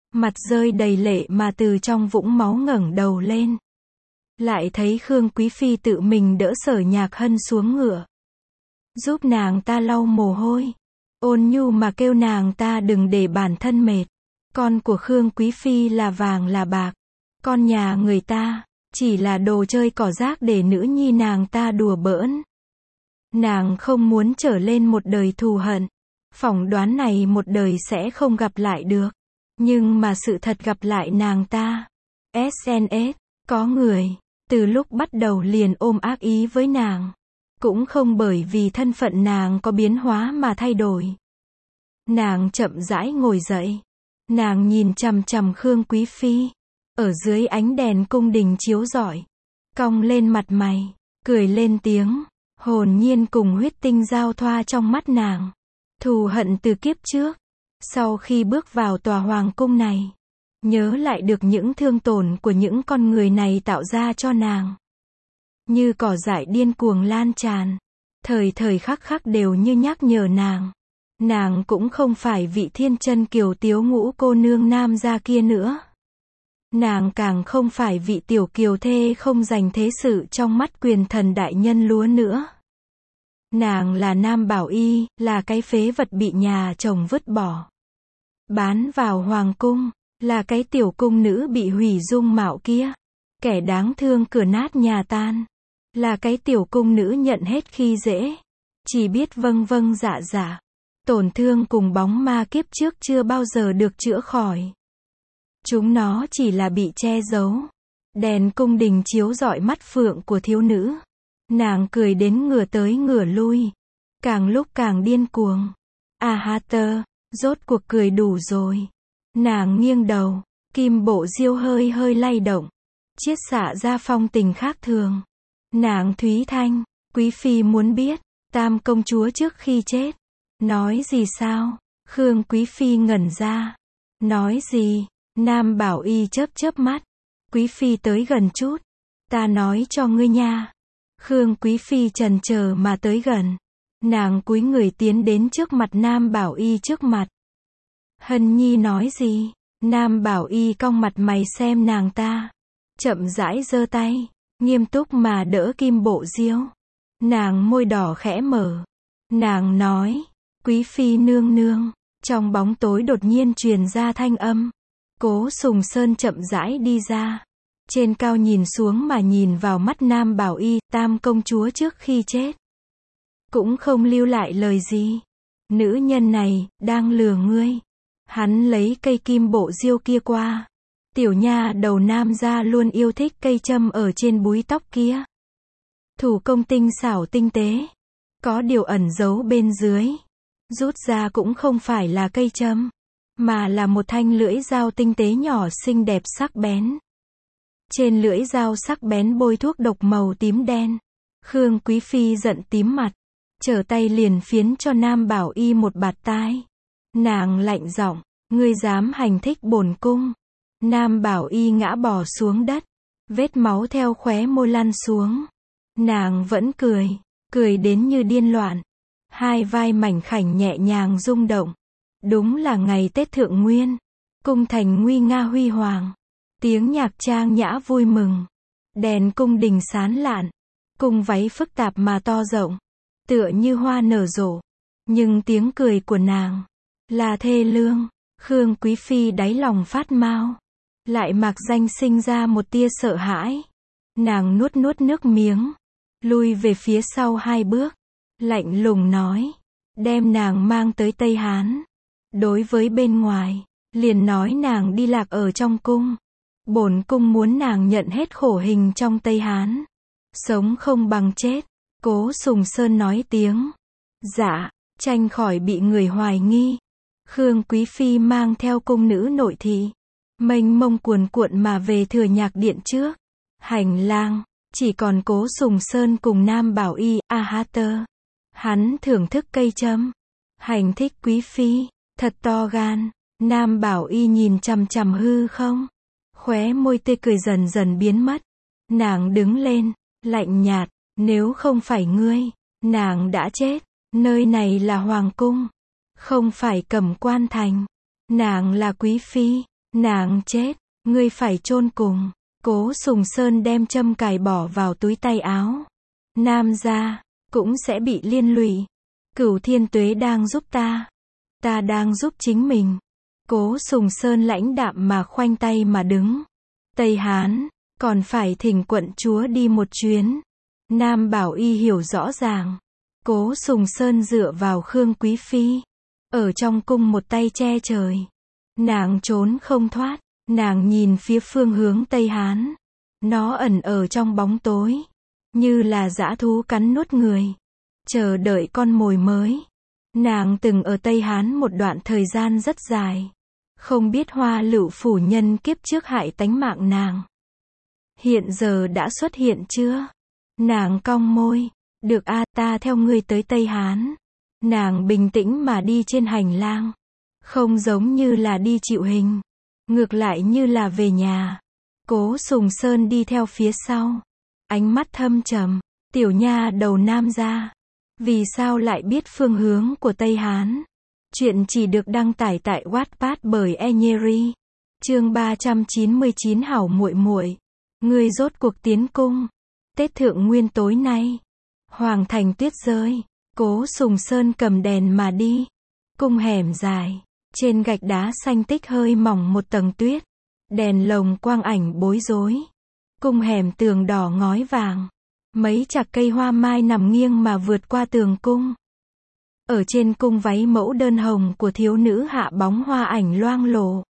mặt rơi đầy lệ mà từ trong vũng máu ngẩng đầu lên. Lại thấy Khương Quý Phi tự mình đỡ Sở Nhạc Hân xuống ngựa, giúp nàng ta lau mồ hôi, ôn nhu mà kêu nàng ta đừng để bản thân mệt. Con của Khương Quý Phi là vàng là bạc, con nhà người ta chỉ là đồ chơi cỏ rác để nữ nhi nàng ta đùa bỡn. Nàng không muốn trở lên một đời thù hận. Phỏng đoán này một đời sẽ không gặp lại được. Nhưng mà sự thật gặp lại nàng ta. SNS, có người, từ lúc bắt đầu liền ôm ác ý với nàng. Cũng không bởi vì thân phận nàng có biến hóa mà thay đổi. Nàng chậm rãi ngồi dậy. Nàng nhìn chằm chằm Khương Quý Phi. Ở dưới ánh đèn cung đình chiếu rọi. Cong lên mặt mày, cười lên tiếng. Hồn nhiên cùng huyết tinh giao thoa trong mắt nàng. Thù hận từ kiếp trước. Sau khi bước vào tòa hoàng cung này, nhớ lại được những thương tổn của những con người này tạo ra cho nàng. Như cỏ dại điên cuồng lan tràn. Thời thời khắc khắc đều như nhắc nhở nàng. Nàng cũng không phải vị thiên chân kiều tiếu ngũ cô nương nam gia kia nữa. Nàng càng không phải vị tiểu kiều thê không dành thế sự trong mắt quyền thần đại nhân lúa nữa. Nàng là Nam Bảo Y, là cái phế vật bị nhà chồng vứt bỏ. Bán vào hoàng cung, là cái tiểu cung nữ bị hủy dung mạo kia. Kẻ đáng thương cửa nát nhà tan. Là cái tiểu cung nữ nhận hết khi dễ. Chỉ biết vâng vâng dạ dạ. Tổn thương cùng bóng ma kiếp trước chưa bao giờ được chữa khỏi. Chúng nó chỉ là bị che giấu. Đèn cung đình chiếu rọi mắt phượng của thiếu nữ. Nàng cười đến ngửa tới ngửa lui. Càng lúc càng điên cuồng. Tơ, rốt cuộc cười đủ rồi. Nàng nghiêng đầu. Kim bộ diêu hơi hơi lay động. Chiết xạ ra phong tình khác thường. Nàng Thúy Thanh, Quý Phi muốn biết. Tam công chúa trước khi chết. Nói gì sao? Khương Quý Phi ngẩn ra. Nói gì? Nam Bảo Y chớp chớp mắt. Quý Phi tới gần chút. Ta nói cho ngươi nha. Khương Quý Phi chần chờ mà tới gần. Nàng cúi người tiến đến trước mặt Nam Bảo Y trước mặt. Hân Nhi nói gì? Nam Bảo Y cong mặt mày xem nàng ta. Chậm rãi giơ tay. Nghiêm túc mà đỡ Kim bộ diêu. Nàng môi đỏ khẽ mở. Nàng nói. Quý Phi nương nương. Trong bóng tối đột nhiên truyền ra thanh âm. Cố Sùng Sơn chậm rãi đi ra. Trên cao nhìn xuống mà nhìn vào mắt Nam Bảo Y, tam công chúa trước khi chết. Cũng không lưu lại lời gì. Nữ nhân này, đang lừa ngươi. Hắn lấy cây kim bộ diêu kia qua. Tiểu nha đầu nam gia luôn yêu thích cây châm ở trên búi tóc kia. Thủ công tinh xảo tinh tế. Có điều ẩn giấu bên dưới. Rút ra cũng không phải là cây châm. Mà là một thanh lưỡi dao tinh tế nhỏ xinh đẹp sắc bén. Trên lưỡi dao sắc bén bôi thuốc độc màu tím đen. Khương Quý Phi giận tím mặt. Trở tay liền phiến cho Nam Bảo Y một bạt tai. Nàng lạnh giọng, ngươi dám hành thích bổn cung. Nam Bảo Y ngã bò xuống đất. Vết máu theo khóe môi lăn xuống. Nàng vẫn cười đến như điên loạn. Hai vai mảnh khảnh nhẹ nhàng rung động. Đúng là ngày Tết Thượng Nguyên. Cung thành nguy nga huy hoàng. Tiếng nhạc trang nhã vui mừng. Đèn cung đình sáng lạn. Cung váy phức tạp mà to rộng. Tựa như hoa nở rộ. Nhưng tiếng cười của nàng là thê lương. Khương Quý Phi đáy lòng phát mao. Lại mạc danh sinh ra một tia sợ hãi. Nàng nuốt nước miếng. Lui về phía sau 2 bước. Lạnh lùng nói. Đem nàng mang tới Tây Hán. Đối với bên ngoài. Liền nói nàng đi lạc ở trong cung. Bổn cung muốn nàng nhận hết khổ hình trong Tây Hán. Sống không bằng chết. Cố Sùng Sơn nói tiếng. Dạ, tránh khỏi bị người hoài nghi. Khương Quý Phi mang theo cung nữ nội thị. Mênh mông cuồn cuộn mà về Thừa Nhạc Điện trước. Hành lang, chỉ còn Cố Sùng Sơn cùng Nam Bảo Y, Tơ. Hắn thưởng thức cây châm. Hành thích Quý Phi, thật to gan. Nam Bảo Y nhìn chằm chằm hư không. Khóe môi tươi cười dần dần biến mất. Nàng đứng lên, lạnh nhạt, nếu không phải ngươi, nàng đã chết. Nơi này là hoàng cung, không phải Cẩm Quan thành. Nàng là Quý Phi, Nàng chết, ngươi phải chôn cùng. Cố Sùng Sơn đem châm cài bỏ vào túi tay áo. Nam gia cũng sẽ bị liên lụy. Cửu Thiên Tuế đang giúp ta. Ta đang giúp chính mình. Cố Sùng Sơn lãnh đạm mà khoanh tay mà đứng. Tây Hán, còn phải thỉnh quận chúa đi một chuyến. Nam Bảo Y hiểu rõ ràng. Cố Sùng Sơn dựa vào Khương Quý Phi. Ở trong cung một tay che trời. Nàng trốn không thoát. Nàng nhìn phía phương hướng Tây Hán. Nó ẩn ở trong bóng tối. Như là dã thú cắn nuốt người. Chờ đợi con mồi mới. Nàng từng ở Tây Hán một đoạn thời gian rất dài. Không biết Hoa Lựu phủ nhân kiếp trước hại tánh mạng nàng. Hiện giờ đã xuất hiện chưa? Nàng cong môi. Được a, ta theo ngươi tới Tây Hán. Nàng bình tĩnh mà đi trên hành lang. Không giống như là đi chịu hình. Ngược lại như là về nhà. Cố Sùng Sơn đi theo phía sau. Ánh mắt thâm trầm. Tiểu nha đầu Nam gia. Vì sao lại biết phương hướng của Tây Hán? Chuyện chỉ được đăng tải tại Wattpad bởi Enyeri. Chương 399 Hảo muội muội. Ngươi rốt cuộc tiến cung. Tết Thượng Nguyên tối nay. Hoàng thành tuyết rơi. Cố Sùng Sơn cầm đèn mà đi. Cung hẻm dài. Trên gạch đá xanh tích hơi mỏng một tầng tuyết. Đèn lồng quang ảnh bối rối. Cung hẻm tường đỏ ngói vàng. Mấy chạc cây hoa mai nằm nghiêng mà vượt qua tường cung. Ở trên cung váy mẫu đơn hồng của thiếu nữ hạ bóng hoa ảnh loang lổ.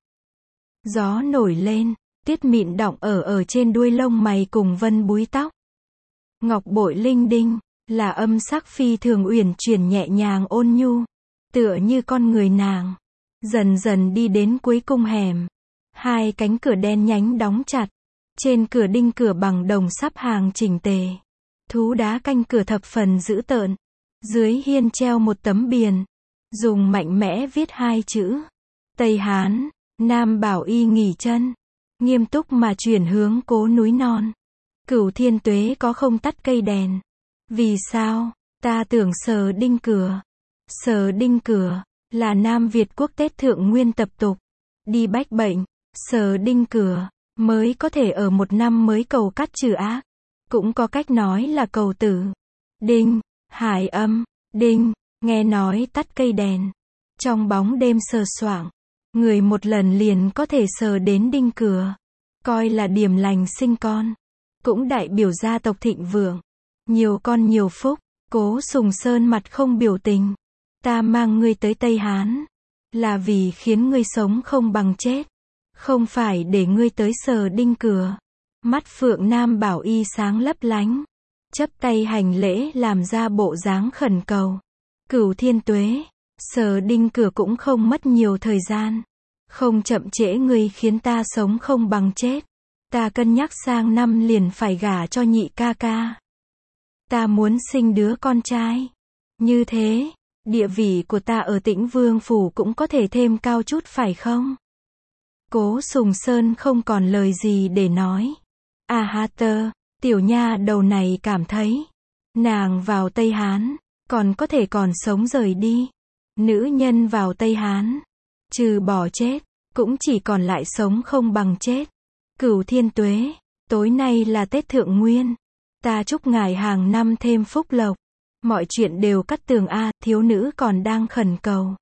Gió nổi lên, tuyết mịn đọng ở trên đuôi lông mày cùng vân búi tóc. Ngọc bội linh đinh, là âm sắc phi thường uyển chuyển nhẹ nhàng ôn nhu. Tựa như con người nàng. Dần dần đi đến cuối cung hẻm. Hai cánh cửa đen nhánh đóng chặt. Trên cửa đinh cửa bằng đồng sắp hàng chỉnh tề. Thú đá canh cửa thập phần dữ tợn. Dưới hiên treo một tấm biển. Dùng mạnh mẽ viết hai chữ. Tây Hán. Nam Bảo Y nghỉ chân. Nghiêm túc mà chuyển hướng cố núi non. Cửu Thiên Tuế có không tắt cây đèn. Vì sao? Ta tưởng Sờ Đinh Cửa. Sờ Đinh Cửa là Nam Việt quốc Tết Thượng Nguyên tập tục. Đi bách bệnh. Sờ Đinh Cửa mới có thể ở một năm mới cầu cắt trừ ác. Cũng có cách nói là cầu tử. Đinh, hải âm, đinh, nghe nói tắt cây đèn. Trong bóng đêm sờ soạng, người một lần liền có thể sờ đến đinh cửa. Coi là điểm lành sinh con. Cũng đại biểu gia tộc thịnh vượng. Nhiều con nhiều phúc. Cố Sùng Sơn mặt không biểu tình. Ta mang ngươi tới Tây Hán. Là vì khiến ngươi sống không bằng chết. Không phải để ngươi tới sờ đinh cửa. Mắt Phượng Nam Bảo Y sáng lấp lánh. Chấp tay hành lễ làm ra bộ dáng khẩn cầu. Cửu Thiên Tuế. Sờ đinh cửa cũng không mất nhiều thời gian. Không chậm trễ ngươi khiến ta sống không bằng chết. Ta cân nhắc sang năm liền phải gả cho nhị ca ca. Ta muốn sinh đứa con trai. Như thế, địa vị của ta ở Tĩnh Vương phủ cũng có thể thêm cao chút phải không? Cố Sùng Sơn không còn lời gì để nói. À ha tơ, tiểu nha đầu này cảm thấy. Nàng vào Tây Hán, còn có thể còn sống rời đi. Nữ nhân vào Tây Hán, trừ bỏ chết, cũng chỉ còn lại sống không bằng chết. Cửu Thiên Tuế, tối nay là Tết Thượng Nguyên. Ta chúc ngài hàng năm thêm phúc lộc. Mọi chuyện đều cắt tường a, thiếu nữ còn đang khẩn cầu.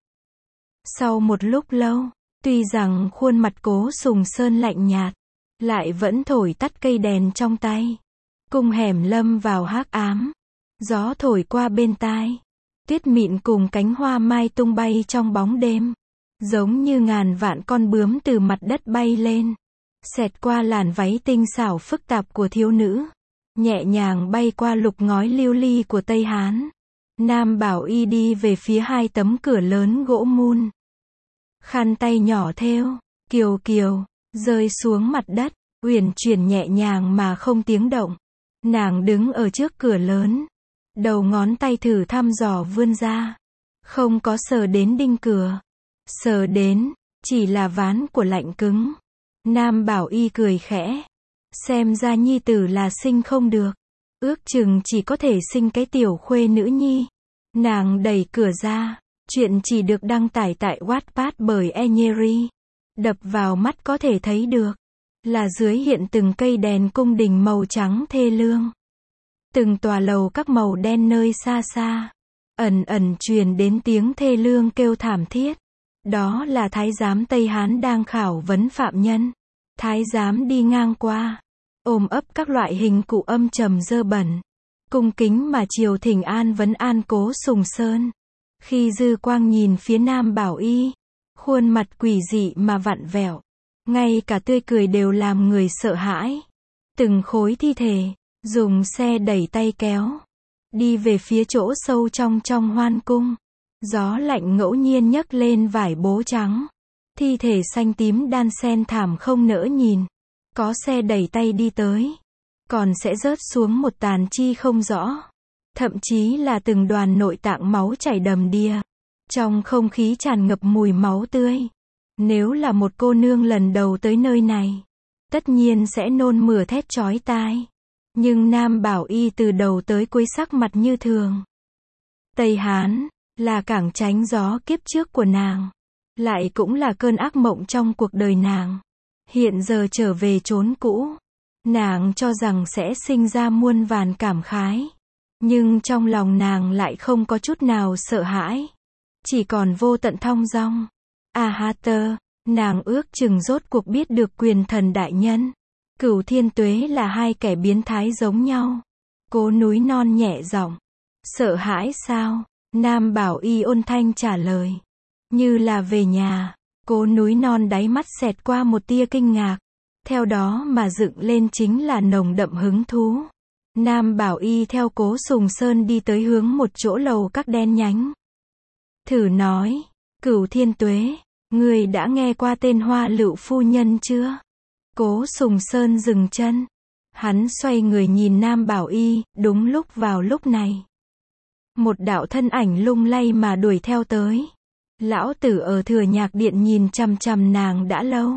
Sau một lúc lâu, tuy rằng khuôn mặt Cố Sùng Sơn lạnh nhạt, lại vẫn thổi tắt cây đèn trong tay. Cung hẻm lâm vào hắc ám. Gió thổi qua bên tai. Tuyết mịn cùng cánh hoa mai tung bay trong bóng đêm. Giống như ngàn vạn con bướm từ mặt đất bay lên. Xẹt qua làn váy tinh xảo phức tạp của thiếu nữ. Nhẹ nhàng bay qua lục ngói lưu ly của Tây Hán. Nam Bảo Y đi về phía hai tấm cửa lớn gỗ mun. Khăn tay nhỏ thêu, kiều kiều, rơi xuống mặt đất, uyển chuyển nhẹ nhàng mà không tiếng động. Nàng đứng ở trước cửa lớn. Đầu ngón tay thử thăm dò vươn ra. Không có sờ đến đinh cửa. Sờ đến, chỉ là ván của lạnh cứng. Nam Bảo Y cười khẽ. Xem ra nhi tử là sinh không được. Ước chừng chỉ có thể sinh cái tiểu khuê nữ nhi. Nàng đẩy cửa ra. Chuyện chỉ được đăng tải tại Wattpad bởi Enyeri. Đập vào mắt có thể thấy được, là dưới hiện từng cây đèn cung đình màu trắng thê lương. Từng tòa lầu các màu đen nơi xa xa, ẩn ẩn truyền đến tiếng thê lương kêu thảm thiết. Đó là thái giám Tây Hán đang khảo vấn phạm nhân. Thái giám đi ngang qua, ôm ấp các loại hình cụ âm trầm dơ bẩn, cung kính mà triều thỉnh an vấn an Cố Sùng Sơn. Khi dư quang nhìn phía Nam Bảo Y, khuôn mặt quỷ dị mà vặn vẹo, ngay cả tươi cười đều làm người sợ hãi. Từng khối thi thể, dùng xe đẩy tay kéo, đi về phía chỗ sâu trong hoan cung. Gió lạnh ngẫu nhiên nhấc lên vải bố trắng. Thi thể xanh tím đan xen thảm không nỡ nhìn. Có xe đẩy tay đi tới, còn sẽ rớt xuống một tàn chi không rõ. Thậm chí là từng đoàn nội tạng máu chảy đầm đìa. Trong không khí tràn ngập mùi máu tươi. Nếu là một cô nương lần đầu tới nơi này, tất nhiên sẽ nôn mửa thét chói tai. Nhưng Nam Bảo Y từ đầu tới cuối sắc mặt như thường. Tây Hán là cảng tránh gió kiếp trước của nàng, lại cũng là cơn ác mộng trong cuộc đời nàng. Hiện giờ trở về chốn cũ, nàng cho rằng sẽ sinh ra muôn vàn cảm khái. Nhưng trong lòng nàng lại không có chút nào sợ hãi, chỉ còn vô tận thong dong. Tơ, nàng ước chừng rốt cuộc biết được Quyền Thần đại nhân, Cửu Thiên Tuế là hai kẻ biến thái giống nhau. Cố Núi Non nhẹ giọng, sợ hãi sao? Nam Bảo Y ôn thanh trả lời, như là về nhà. Cố Núi Non đáy mắt xẹt qua một tia kinh ngạc, theo đó mà dựng lên chính là nồng đậm hứng thú. Nam Bảo Y theo Cố Sùng Sơn đi tới hướng một chỗ lầu các đen nhánh. Thử nói, Cửu Thiên Tuế, ngươi đã nghe qua tên Hoa Lựu phu nhân chưa? Cố Sùng Sơn dừng chân, hắn xoay người nhìn Nam Bảo Y. Đúng lúc vào lúc này, một đạo thân ảnh lung lay mà đuổi theo tới. Lão tử ở Thừa Nhạc Điện nhìn chằm chằm nàng đã lâu.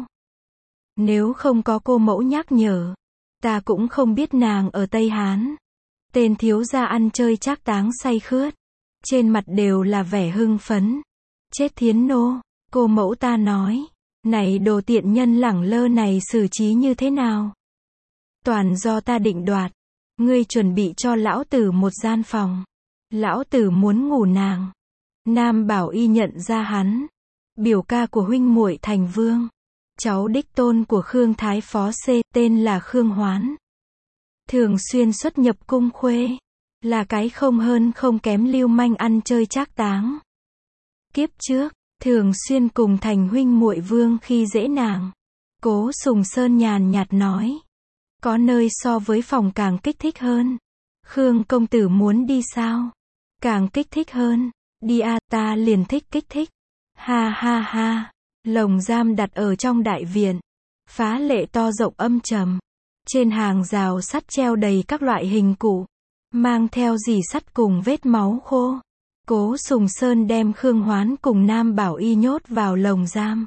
Nếu không có cô mẫu nhắc nhở, ta cũng không biết nàng ở Tây Hán. Tên thiếu gia ăn chơi trác táng say khướt, trên mặt đều là vẻ hưng phấn. Chết Thiến nô, cô mẫu ta nói, này đồ tiện nhân lẳng lơ này xử trí như thế nào? Toàn do ta định đoạt. Ngươi chuẩn bị cho lão tử một gian phòng. Lão tử muốn ngủ nàng. Nam Bảo Y nhận ra hắn, biểu ca của huynh muội Thành Vương, cháu đích tôn của Khương Thái Phó C, tên là Khương Hoán. Thường xuyên xuất nhập cung khuê, là cái không hơn không kém lưu manh ăn chơi trác táng. Kiếp trước, thường xuyên cùng Thành huynh muội Vương khi dễ nàng. Cố Sùng Sơn nhàn nhạt nói, có nơi so với phòng càng kích thích hơn. Khương công tử muốn đi sao? Càng kích thích hơn. Đi ta liền thích kích thích. Ha ha ha. Lồng giam đặt ở trong đại viện, phá lệ to rộng âm trầm. Trên hàng rào sắt treo đầy các loại hình cụ, mang theo rỉ sắt cùng vết máu khô. Cố Sùng Sơn đem Khương Hoán cùng Nam Bảo Y nhốt vào lồng giam.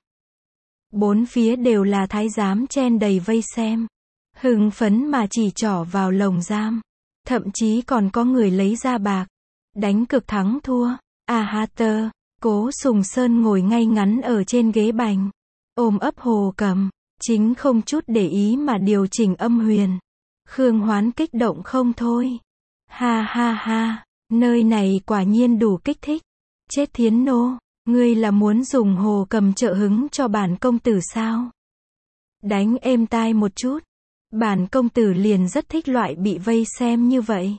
Bốn phía đều là thái giám chen đầy vây xem, hưng phấn mà chỉ trỏ vào lồng giam. Thậm chí còn có người lấy ra bạc, đánh cược thắng thua. Tơ, Cố Sùng Sơn ngồi ngay ngắn ở trên ghế bành, ôm ấp Hồ Cầm, chính không chút để ý mà điều chỉnh âm huyền. Khương Hoán kích động không thôi. Ha ha ha, nơi này quả nhiên đủ kích thích. Chết Thiến nô, ngươi là muốn dùng Hồ Cầm trợ hứng cho bản công tử sao? Đánh êm tai một chút, bản công tử liền rất thích loại bị vây xem như vậy.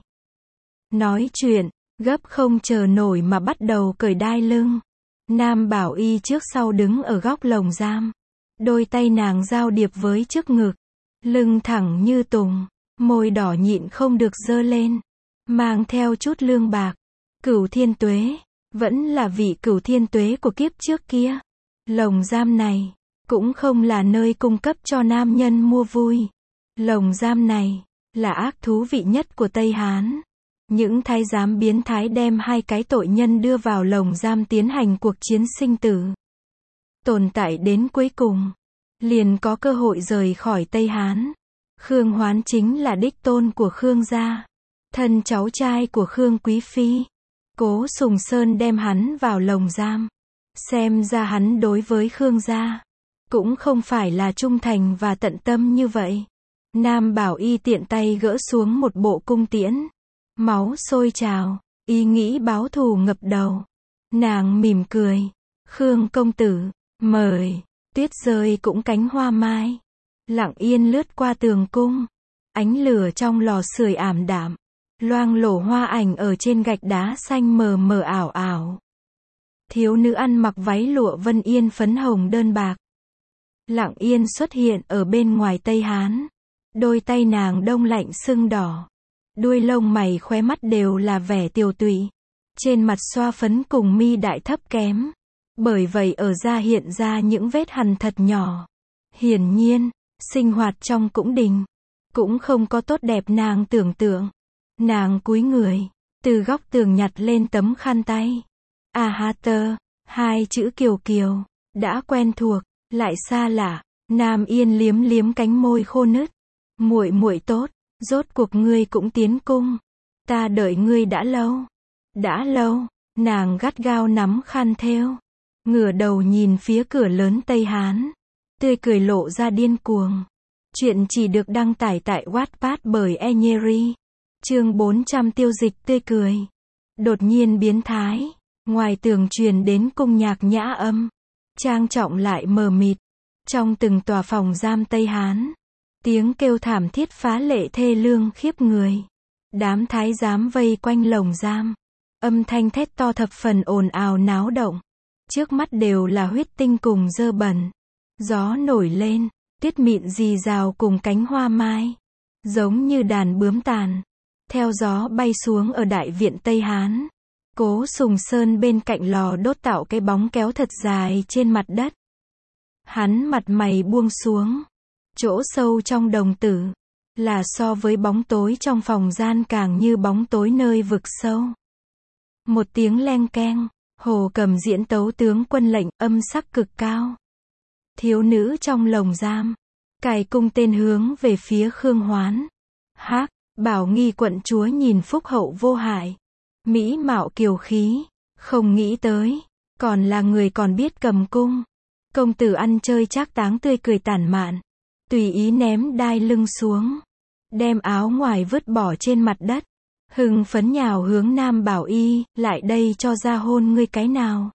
Nói chuyện, gấp không chờ nổi mà bắt đầu cởi đai lưng. Nam Bảo Y trước sau đứng ở góc lồng giam, đôi tay nàng giao điệp với trước ngực, lưng thẳng như tùng, môi đỏ nhịn không được giơ lên, mang theo chút lương bạc. Cửu Thiên Tuế, vẫn là vị Cửu Thiên Tuế của kiếp trước kia. Lồng giam này cũng không là nơi cung cấp cho nam nhân mua vui. Lồng giam này là ác thú vị nhất của Tây Hán. Những thái giám biến thái đem hai cái tội nhân đưa vào lồng giam tiến hành cuộc chiến sinh tử. Tồn tại đến cuối cùng, liền có cơ hội rời khỏi Tây Hán. Khương Hoán chính là đích tôn của Khương gia, thân cháu trai của Khương Quý Phi. Cố Sùng Sơn đem hắn vào lồng giam, xem ra hắn đối với Khương gia cũng không phải là trung thành và tận tâm như vậy. Nam Bảo Y tiện tay gỡ xuống một bộ cung tiễn. Máu sôi trào, ý nghĩ báo thù ngập đầu. Nàng mỉm cười. Khương công tử, mời. Tuyết rơi cũng cánh hoa mai. Lặng yên lướt qua tường cung. Ánh lửa trong lò sưởi ảm đạm. Loang lổ hoa ảnh ở trên gạch đá xanh mờ mờ ảo ảo. Thiếu nữ ăn mặc váy lụa vân yên phấn hồng đơn bạc. Lặng yên xuất hiện ở bên ngoài Tây Hán. Đôi tay nàng đông lạnh sưng đỏ. Đuôi lông mày khóe mắt đều là vẻ tiều tụy. Trên mặt xoa phấn cùng mi đại thấp kém. Bởi vậy ở da hiện ra những vết hằn thật nhỏ. Hiển nhiên, sinh hoạt trong cung đình cũng không có tốt đẹp nàng tưởng tượng. Nàng cúi người, từ góc tường nhặt lên tấm khăn tay. Ahater, hai chữ kiều kiều, đã quen thuộc, lại xa lạ. Nam Yên liếm liếm cánh môi khô nứt. Muội muội tốt, rốt cuộc ngươi cũng tiến cung. Ta đợi ngươi đã lâu. Đã lâu, nàng gắt gao nắm khăn thêu. Ngửa đầu nhìn phía cửa lớn Tây Hán. Tươi cười lộ ra điên cuồng. Chuyện chỉ được đăng tải tại Wattpad bởi Enyeri. Chương 400 tiêu dịch tươi cười. Đột nhiên biến thái. Ngoài tường truyền đến cung nhạc nhã âm. Trang trọng lại mờ mịt. Trong từng tòa phòng giam Tây Hán. Tiếng kêu thảm thiết phá lệ thê lương khiếp người. Đám thái giám vây quanh lồng giam. Âm thanh thét to thập phần ồn ào náo động. Trước mắt đều là huyết tinh cùng dơ bẩn. Gió nổi lên, tuyết mịn rì rào cùng cánh hoa mai. Giống như đàn bướm tàn. Theo gió bay xuống ở đại viện Tây Hán. Cố Sùng Sơn bên cạnh lò đốt tạo cái bóng kéo thật dài trên mặt đất. Hắn mặt mày buông xuống. Chỗ sâu trong đồng tử. Là so với bóng tối trong phòng gian càng như bóng tối nơi vực sâu. Một tiếng leng keng. Hồ Cầm diễn tấu tướng quân lệnh, âm sắc cực cao. Thiếu nữ trong lồng giam. Cài cung tên hướng về phía Khương Hoán. Hắc, Bảo Nghi quận chúa nhìn phúc hậu vô hại. Mỹ mạo kiều khí. Không nghĩ tới. Còn là người còn biết cầm cung. Công tử ăn chơi trác táng tươi cười tản mạn. Tùy ý ném đai lưng xuống. Đem áo ngoài vứt bỏ trên mặt đất. Hưng phấn nhào hướng Nam Bảo Y, lại đây cho ra hôn ngươi cái nào.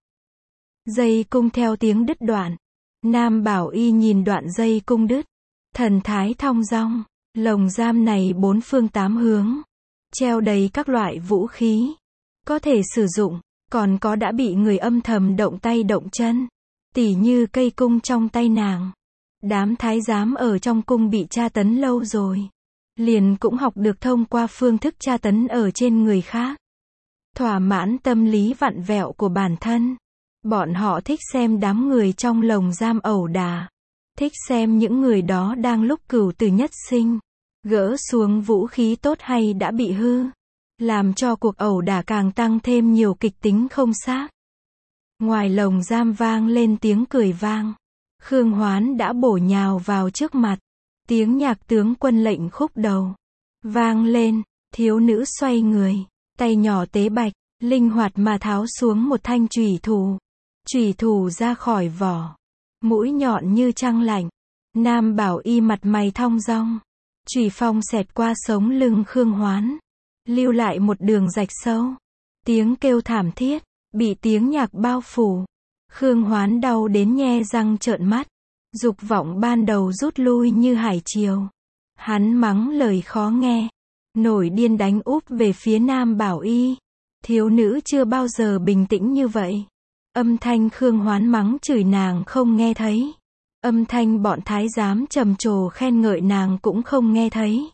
Dây cung theo tiếng đứt đoạn. Nam Bảo Y nhìn đoạn dây cung đứt. Thần thái thong dong. Lồng giam này bốn phương tám hướng. Treo đầy các loại vũ khí. Có thể sử dụng. Còn có đã bị người âm thầm động tay động chân. Tỉ như cây cung trong tay nàng. Đám thái giám ở trong cung bị tra tấn lâu rồi. Liền cũng học được thông qua phương thức tra tấn ở trên người khác. Thỏa mãn tâm lý vặn vẹo của bản thân. Bọn họ thích xem đám người trong lồng giam ẩu đả. Thích xem những người đó đang lúc cửu tử nhất sinh. Gỡ xuống vũ khí tốt hay đã bị hư. Làm cho cuộc ẩu đả càng tăng thêm nhiều kịch tính không xác. Ngoài lồng giam vang lên tiếng cười vang. Khương Hoán đã bổ nhào vào trước mặt. Tiếng nhạc tướng quân lệnh khúc đầu. Vang lên, thiếu nữ xoay người. Tay nhỏ tế bạch, linh hoạt mà tháo xuống một thanh chùy thủ. Chùy thủ ra khỏi vỏ. Mũi nhọn như trăng lạnh. Nam Bảo Y mặt mày thong dong. Chùy phong xẹt qua sống lưng Khương Hoán. Lưu lại một đường rạch sâu. Tiếng kêu thảm thiết. Bị tiếng nhạc bao phủ. Khương Hoán đau đến nhe răng trợn mắt. Dục vọng ban đầu rút lui như hải triều. Hắn mắng lời khó nghe. Nổi điên đánh úp về phía Nam Bảo Y. Thiếu nữ chưa bao giờ bình tĩnh như vậy. Âm thanh Khương Hoán mắng chửi nàng không nghe thấy. Âm thanh bọn thái giám trầm trồ khen ngợi nàng cũng không nghe thấy.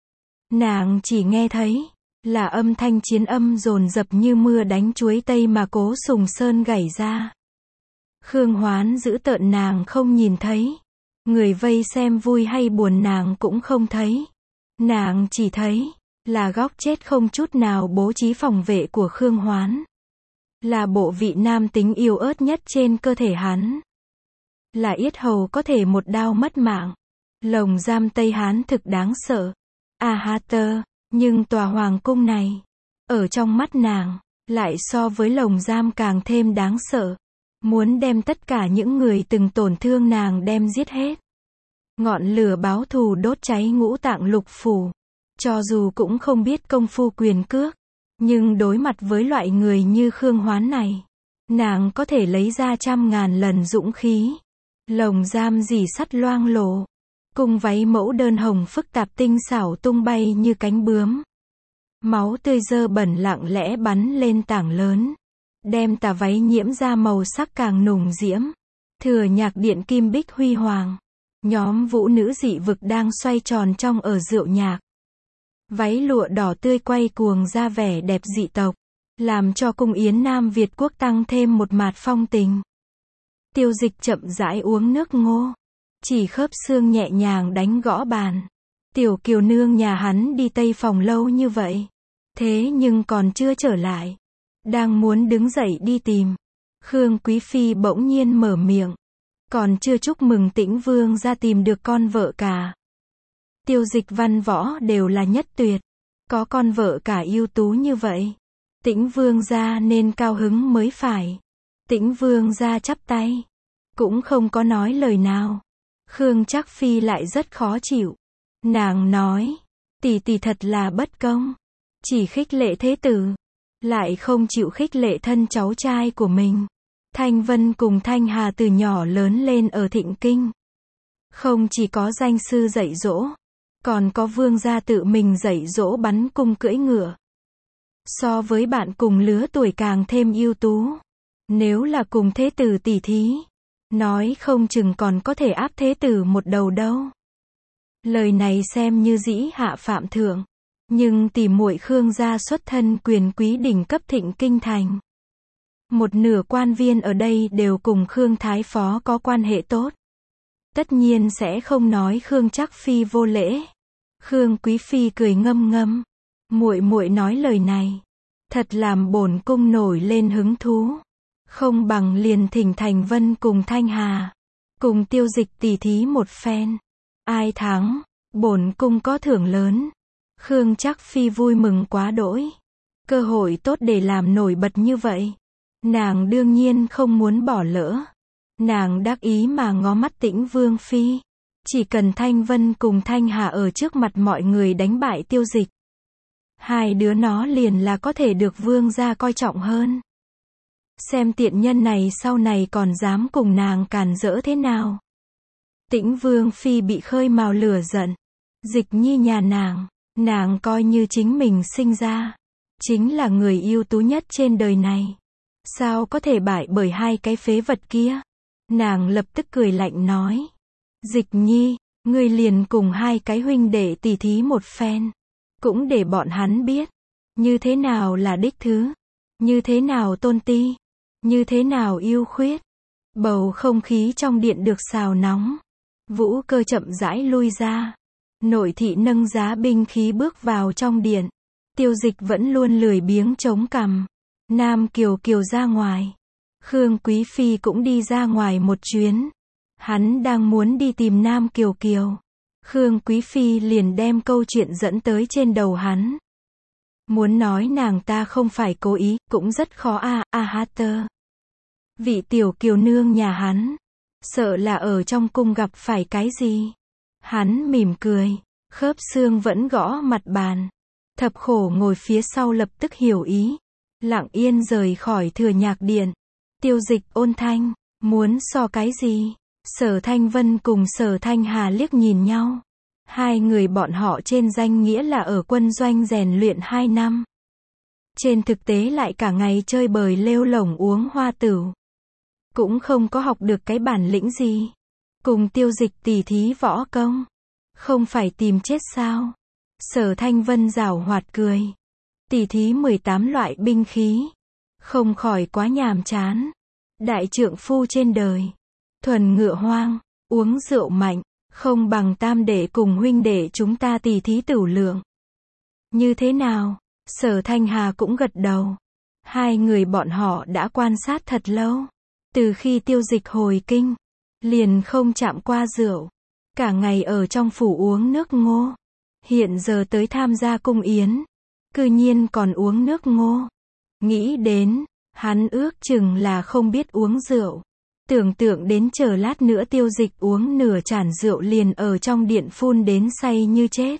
Nàng chỉ nghe thấy là âm thanh chiến âm dồn dập như mưa đánh chuối tây mà Cố Sùng Sơn gảy ra. Khương Hoán giữ tợn nàng không nhìn thấy. Người vây xem vui hay buồn nàng cũng không thấy. Nàng chỉ thấy là góc chết không chút nào bố trí phòng vệ của Khương Hoán. Là bộ vị nam tính yếu ớt nhất trên cơ thể hắn. Là yết hầu có thể một đao mất mạng. Lồng giam Tây Hán thực đáng sợ. Ahater, nhưng tòa hoàng cung này, ở trong mắt nàng, lại so với lồng giam càng thêm đáng sợ. muốn đem tất cả những người từng tổn thương nàng đem giết hết. Ngọn lửa báo thù đốt cháy ngũ tạng lục phủ. Cho dù cũng không biết công phu quyền cước, nhưng đối mặt với loại người như Khương Hoán này, nàng có thể lấy ra 100.000 lần dũng khí. Lồng giam dỉ sắt loang lổ, cùng váy mẫu đơn hồng phức tạp tinh xảo tung bay như cánh bướm. Máu tươi dơ bẩn lặng lẽ bắn lên tảng lớn, đem tà váy nhiễm ra màu sắc càng nùng diễm. Thừa nhạc điện kim bích huy hoàng, nhóm vũ nữ dị vực đang xoay tròn trong ở rượu nhạc. Váy lụa đỏ tươi quay cuồng ra vẻ đẹp dị tộc, làm cho cung yến Nam Việt quốc tăng thêm một mạt phong tình. Tiêu Dịch chậm rãi uống nước ngô, chỉ khớp xương nhẹ nhàng đánh gõ bàn. Tiểu kiều nương nhà hắn đi Tây Phòng lâu như vậy, thế nhưng còn chưa trở lại. Đang muốn đứng dậy đi tìm, Khương Quý Phi bỗng nhiên mở miệng. Còn chưa chúc mừng Tĩnh Vương ra tìm được con vợ cả. Tiêu Dịch văn võ đều là nhất tuyệt, có con vợ cả ưu tú như vậy, Tĩnh Vương gia nên cao hứng mới phải. Tĩnh Vương gia chắp tay, cũng không có nói lời nào. Khương Trác Phi lại rất khó chịu. Nàng nói, tỷ tỷ thật là bất công, chỉ khích lệ thế tử, lại không chịu khích lệ thân cháu trai của mình. Thanh Vân cùng Thanh Hà từ nhỏ lớn lên ở Thịnh Kinh, không chỉ có danh sư dạy dỗ, còn có vương gia tự mình dạy dỗ bắn cung cưỡi ngựa. So với bạn cùng lứa tuổi càng thêm ưu tú. Nếu là cùng thế tử tỷ thí, nói không chừng còn có thể áp thế tử một đầu đâu. Lời này xem như dĩ hạ phạm thượng, nhưng tỷ muội Khương gia xuất thân quyền quý đỉnh cấp Thịnh Kinh thành. Một nửa quan viên ở đây đều cùng Khương Thái Phó có quan hệ tốt. Tất nhiên sẽ không nói Khương Trác Phi vô lễ. Khương Quý Phi cười ngâm ngâm. Muội muội nói lời này, thật làm bổn cung nổi lên hứng thú. Không bằng liền thỉnh Thành Vân cùng Thanh Hà, cùng Tiêu Dịch tỉ thí một phen. Ai thắng, bổn cung có thưởng lớn. Khương Trác Phi vui mừng quá đỗi. Cơ hội tốt để làm nổi bật như vậy, nàng đương nhiên không muốn bỏ lỡ. Nàng đắc ý mà ngó mắt Tĩnh Vương Phi. Chỉ cần Thanh Vân cùng Thanh Hà ở trước mặt mọi người đánh bại Tiêu Dịch, hai đứa nó liền là có thể được vương gia coi trọng hơn. Xem tiện nhân này sau này còn dám cùng nàng càn rỡ thế nào. Tĩnh Vương Phi bị khơi mào lửa giận. Dịch Nhi nhà nàng coi như chính mình sinh ra, chính là người ưu tú nhất trên đời này. Sao có thể bại bởi hai cái phế vật kia? Nàng lập tức cười lạnh nói. Dịch Nhi, ngươi liền cùng hai cái huynh đệ tỉ thí một phen. Cũng để bọn hắn biết, như thế nào là đích thứ, như thế nào tôn ti, như thế nào yêu khuyết. Bầu không khí trong điện được xào nóng. Vũ Cơ chậm rãi lui ra. Nội thị nâng giá binh khí bước vào trong điện. Tiêu Dịch vẫn luôn lười biếng chống cằm. Nam Kiều Kiều ra ngoài. Khương Quý Phi cũng đi ra ngoài một chuyến. Hắn đang muốn đi tìm Nam Kiều Kiều. Khương Quý Phi liền đem câu chuyện dẫn tới trên đầu hắn. Muốn nói nàng ta không phải cố ý, cũng rất khó Hatter. Vị tiểu kiều nương nhà hắn, sợ là ở trong cung gặp phải cái gì. Hắn mỉm cười, khớp xương vẫn gõ mặt bàn. Thập khổ ngồi phía sau lập tức hiểu ý. Lặng yên rời khỏi Thừa Nhạc Điện. Tiêu Dịch ôn thanh, muốn so cái gì? Sở Thanh Vân cùng Sở Thanh Hà liếc nhìn nhau. Hai người bọn họ trên danh nghĩa là ở quân doanh rèn luyện 2 năm. Trên thực tế lại cả ngày chơi bời lêu lổng uống hoa tửu. Cũng không có học được cái bản lĩnh gì. Cùng Tiêu Dịch tỉ thí võ công, không phải tìm chết sao? Sở Thanh Vân giảo hoạt cười. Tỉ thí 18 loại binh khí, không khỏi quá nhàm chán. Đại trượng phu trên đời, thuần ngựa hoang, uống rượu mạnh, không bằng tam đệ cùng huynh đệ chúng ta tỉ thí tửu lượng. Như thế nào? Sở Thanh Hà cũng gật đầu. Hai người bọn họ đã quan sát thật lâu. Từ khi Tiêu Dịch hồi kinh, liền không chạm qua rượu. Cả ngày ở trong phủ uống nước ngô. Hiện giờ tới tham gia cung yến, cư nhiên còn uống nước ngô. Nghĩ đến, Hắn ước chừng là không biết uống rượu. Tưởng tượng đến chờ lát nữa Tiêu Dịch uống nửa chản rượu liền ở trong điện phun đến say như chết.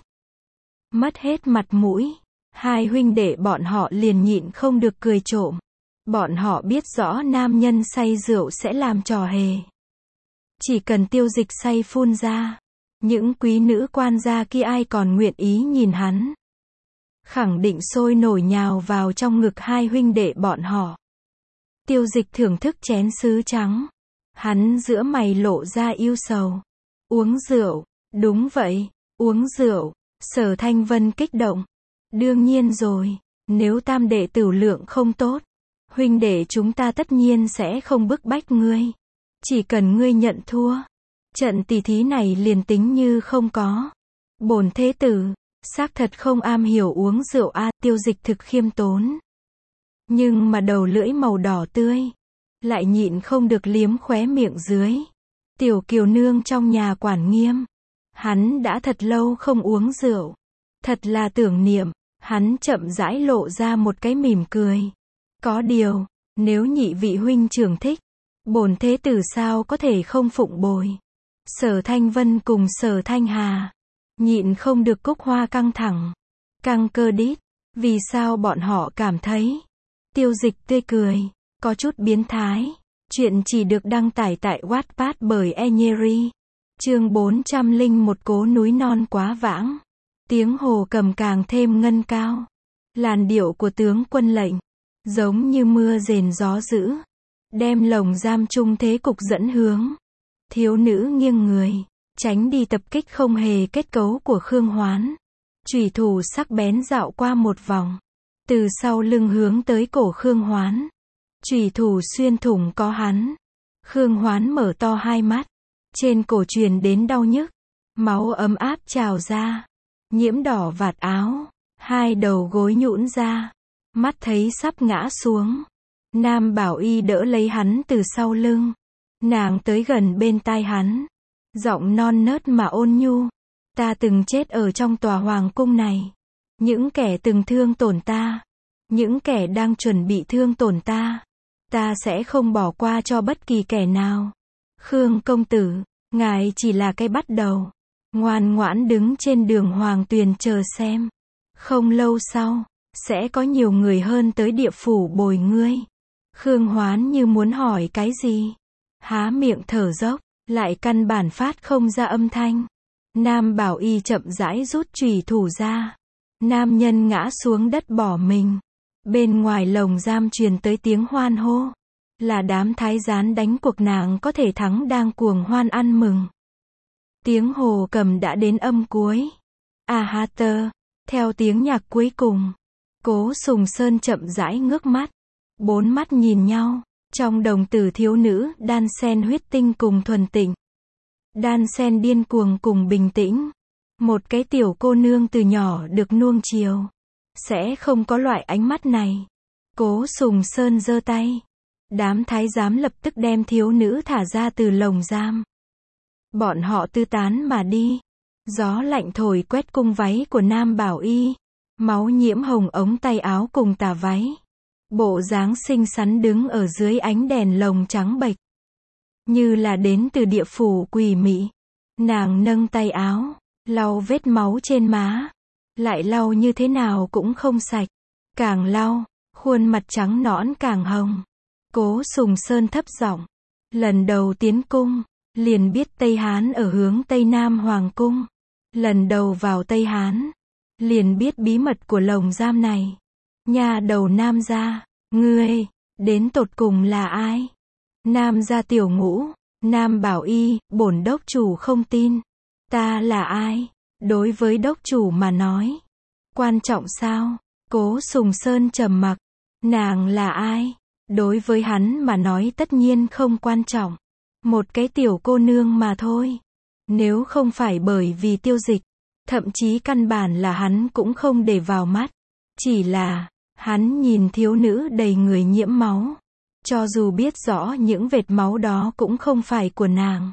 Mất hết mặt mũi. Hai huynh đệ bọn họ liền nhịn không được cười trộm. Bọn họ biết rõ nam nhân say rượu sẽ làm trò hề. Chỉ cần Tiêu Dịch say phun ra, những quý nữ quan gia kia ai còn nguyện ý nhìn hắn. Khẳng định sôi nổi nhào vào trong ngực hai huynh đệ bọn họ. Tiêu Dịch thưởng thức chén sứ trắng. Hắn giữa mày lộ ra ưu sầu. Uống rượu, đúng vậy, uống rượu. Sở Thanh Vân kích động. Đương nhiên rồi, nếu tam đệ tửu lượng không tốt, huynh đệ chúng ta tất nhiên sẽ không bức bách ngươi. Chỉ cần ngươi nhận thua, trận tỷ thí này liền tính như không có. Bổn thế tử, xác thật không am hiểu uống rượu a. Tiêu Dịch thực khiêm tốn. Nhưng mà đầu lưỡi màu đỏ tươi, lại nhịn không được liếm khóe miệng dưới. Tiểu Kiều nương trong nhà quản nghiêm. Hắn đã thật lâu không uống rượu. Thật là tưởng niệm. Hắn chậm rãi lộ ra một cái mỉm cười. Có điều, nếu nhị vị huynh trưởng thích, bổn thế tử sao có thể không phụng bồi. Sở Thanh Vân cùng Sở Thanh Hà nhịn không được cúc hoa căng thẳng. Căng cơ đít. Vì sao bọn họ cảm thấy Tiêu Dịch tươi cười có chút biến thái. Chuyện chỉ được đăng tải tại Wattpad bởi Enyeri. Chương 401 Cố núi non quá vãng. Tiếng hồ cầm càng thêm ngân cao. Làn điệu của tướng quân lệnh giống như mưa rền gió dữ, đem lồng giam chung thế cục dẫn hướng. Thiếu nữ nghiêng người, tránh đi tập kích không hề kết cấu của Khương Hoán. Chủy thủ sắc bén dạo qua một vòng, từ sau lưng hướng tới cổ Khương Hoán. Chủy thủ xuyên thủng có hắn. Khương Hoán mở to hai mắt, trên cổ truyền đến đau nhức, máu ấm áp trào ra, nhiễm đỏ vạt áo, hai đầu gối nhũn ra, mắt thấy sắp ngã xuống. Nam Bảo Y đỡ lấy hắn từ sau lưng, nàng tới gần bên tai hắn, giọng non nớt mà ôn nhu. Ta từng chết ở trong tòa hoàng cung này. Những kẻ từng thương tổn ta, những kẻ đang chuẩn bị thương tổn ta, ta sẽ không bỏ qua cho bất kỳ kẻ nào. Khương công tử, ngài chỉ là cái bắt đầu. Ngoan ngoãn đứng trên đường hoàng tuyền chờ xem. Không lâu sau, sẽ có nhiều người hơn tới địa phủ bồi ngươi. Khương Hoán như muốn hỏi cái gì, há miệng thở dốc, lại căn bản phát không ra âm thanh. Nam Bảo Y chậm rãi rút chủy thủ ra. Nam nhân ngã xuống đất bỏ mình. Bên ngoài lồng giam truyền tới tiếng hoan hô. Là đám thái giám đánh cuộc nàng có thể thắng đang cuồng hoan ăn mừng. Tiếng hồ cầm đã đến âm cuối. Ahater. Theo tiếng nhạc cuối cùng, Cố Sùng Sơn chậm rãi ngước mắt. Bốn mắt nhìn nhau, trong đồng tử thiếu nữ đan xen huyết tinh cùng thuần tịnh, đan xen điên cuồng cùng bình tĩnh. Một cái tiểu cô nương từ nhỏ được nuông chiều, sẽ không có loại ánh mắt này. Cố Sùng Sơn giơ tay. Đám thái giám lập tức đem thiếu nữ thả ra từ lồng giam. Bọn họ tư tán mà đi. Gió lạnh thổi quét cung váy của Nam Bảo Y. Máu nhiễm hồng ống tay áo cùng tà váy. Bộ dáng xinh xắn đứng ở dưới ánh đèn lồng trắng bệch, như là đến từ địa phủ quỷ mị. Nàng nâng tay áo, lau vết máu trên má. Lại lau như thế nào cũng không sạch. Càng lau, khuôn mặt trắng nõn càng hồng. Cố Sùng Sơn thấp giọng. Lần đầu tiến cung, liền biết Tây Hán ở hướng Tây Nam Hoàng cung. Lần đầu vào Tây Hán, liền biết bí mật của lồng giam này. Nhà đầu Nam gia, ngươi, đến tột cùng là ai? Nam gia tiểu ngũ, Nam Bảo Y, bổn đốc chủ không tin. Ta là ai? Đối với đốc chủ mà nói, quan trọng sao? Cố Sùng Sơn trầm mặc. Nàng là ai? Đối với hắn mà nói tất nhiên không quan trọng. Một cái tiểu cô nương mà thôi. Nếu không phải bởi vì Tiêu Dịch, thậm chí căn bản là hắn cũng không để vào mắt. Chỉ là, hắn nhìn thiếu nữ đầy người nhiễm máu. Cho dù biết rõ những vệt máu đó cũng không phải của nàng,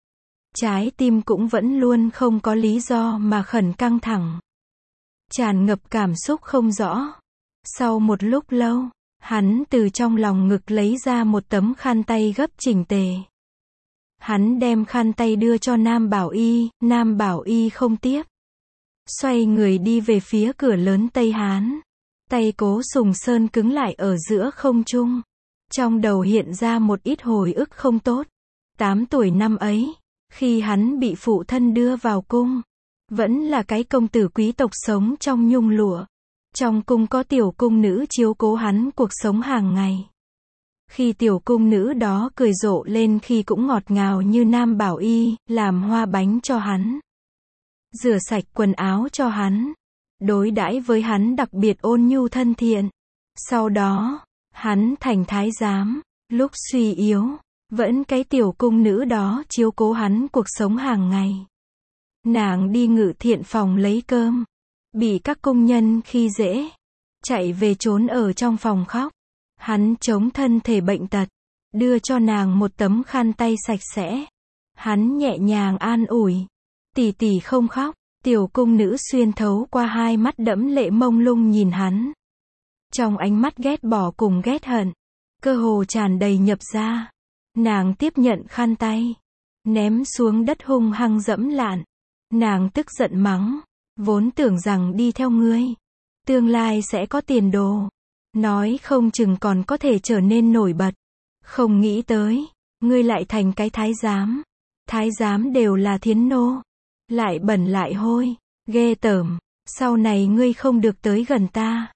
trái tim cũng vẫn luôn không có lý do mà khẩn căng thẳng, tràn ngập cảm xúc không rõ. Sau một lúc lâu, Hắn từ trong lòng ngực lấy ra một tấm khăn tay gấp chỉnh tề. Hắn đem khăn tay đưa cho Nam Bảo Y không tiếp. Xoay người đi về phía cửa lớn Tây Hán. Tay Cố Sùng Sơn cứng lại ở giữa không trung. Trong đầu hiện ra một ít hồi ức không tốt. 8 tuổi năm ấy, khi hắn bị phụ thân đưa vào cung, vẫn là cái công tử quý tộc sống trong nhung lụa. Trong cung có tiểu cung nữ chiếu cố hắn cuộc sống hàng ngày. Khi tiểu cung nữ đó cười rộ lên khi cũng ngọt ngào như Nam Bảo Y, làm hoa bánh cho hắn, rửa sạch quần áo cho hắn, đối đãi với hắn đặc biệt ôn nhu thân thiện. Sau đó, hắn thành thái giám, lúc suy yếu, vẫn cái tiểu cung nữ đó chiếu cố hắn cuộc sống hàng ngày. Nàng đi ngự thiện phòng lấy cơm, bị các công nhân khi dễ, chạy về trốn ở trong phòng khóc. Hắn chống thân thể bệnh tật, đưa cho nàng một tấm khăn tay sạch sẽ. Hắn nhẹ nhàng an ủi, tỷ tỷ không khóc. Tiểu cung nữ xuyên thấu qua hai mắt đẫm lệ mông lung nhìn hắn. Trong ánh mắt ghét bỏ cùng ghét hận, cơ hồ tràn đầy nhập ra. Nàng tiếp nhận khăn tay, ném xuống đất hung hăng dẫm lạn. Nàng tức giận mắng, vốn tưởng rằng đi theo ngươi, tương lai sẽ có tiền đồ, nói không chừng còn có thể trở nên nổi bật. Không nghĩ tới, ngươi lại thành cái thái giám. Thái giám đều là thiến nô, lại bẩn lại hôi, ghê tởm, sau này ngươi không được tới gần ta.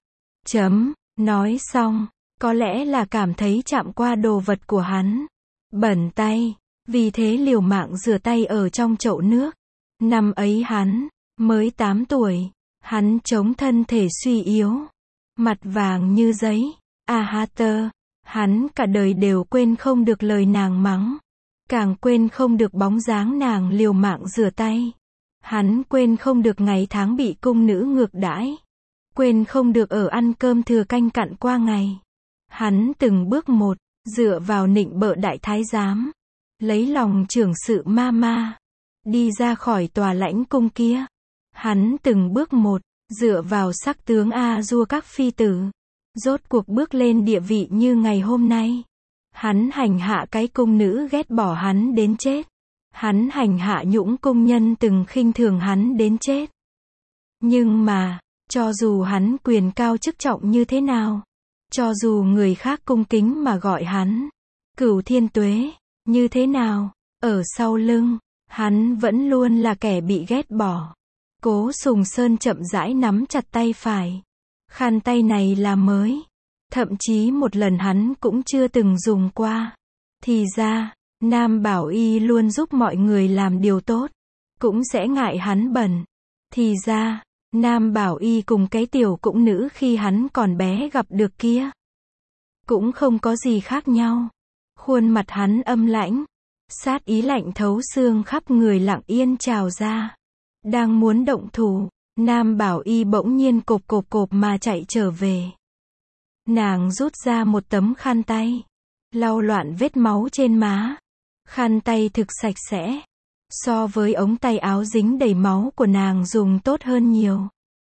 Nói xong, có lẽ là cảm thấy chạm qua đồ vật của hắn bẩn tay, vì thế liều mạng rửa tay ở trong chậu nước. Năm ấy hắn mới 8 tuổi, hắn chống thân thể suy yếu, mặt vàng như giấy. Hắn cả đời đều quên không được lời nàng mắng, càng quên không được bóng dáng nàng liều mạng rửa tay. Hắn quên không được ngày tháng bị cung nữ ngược đãi, quên không được ở ăn cơm thừa canh cặn qua ngày. Hắn từng bước một, dựa vào nịnh bợ đại thái giám, lấy lòng trưởng sự ma, đi ra khỏi tòa lãnh cung kia. Hắn từng bước một, dựa vào sắc tướng A-dua các phi tử, rốt cuộc bước lên địa vị như ngày hôm nay. Hắn hành hạ cái cung nữ ghét bỏ hắn đến chết. Hắn hành hạ những công nhân từng khinh thường hắn đến chết. Nhưng mà, cho dù hắn quyền cao chức trọng như thế nào, cho dù người khác cung kính mà gọi hắn Cửu Thiên Tuế như thế nào, ở sau lưng, hắn vẫn luôn là kẻ bị ghét bỏ. Cố Sùng Sơn chậm rãi nắm chặt tay phải. Khăn tay này là mới, thậm chí một lần hắn cũng chưa từng dùng qua. Thì ra, Nam Bảo Y luôn giúp mọi người làm điều tốt, cũng sẽ ngại hắn bẩn. Thì ra, Nam Bảo Y cùng cái tiểu cũng nữ khi hắn còn bé gặp được kia, cũng không có gì khác nhau. Khuôn mặt hắn âm lãnh, sát ý lạnh thấu xương khắp người lặng yên trào ra. Đang muốn động thủ, Nam Bảo Y bỗng nhiên cộp mà chạy trở về. Nàng rút ra một tấm khăn tay, lau loạn vết máu trên má. Khăn tay thực sạch sẽ, so với ống tay áo dính đầy máu của nàng dùng tốt hơn nhiều.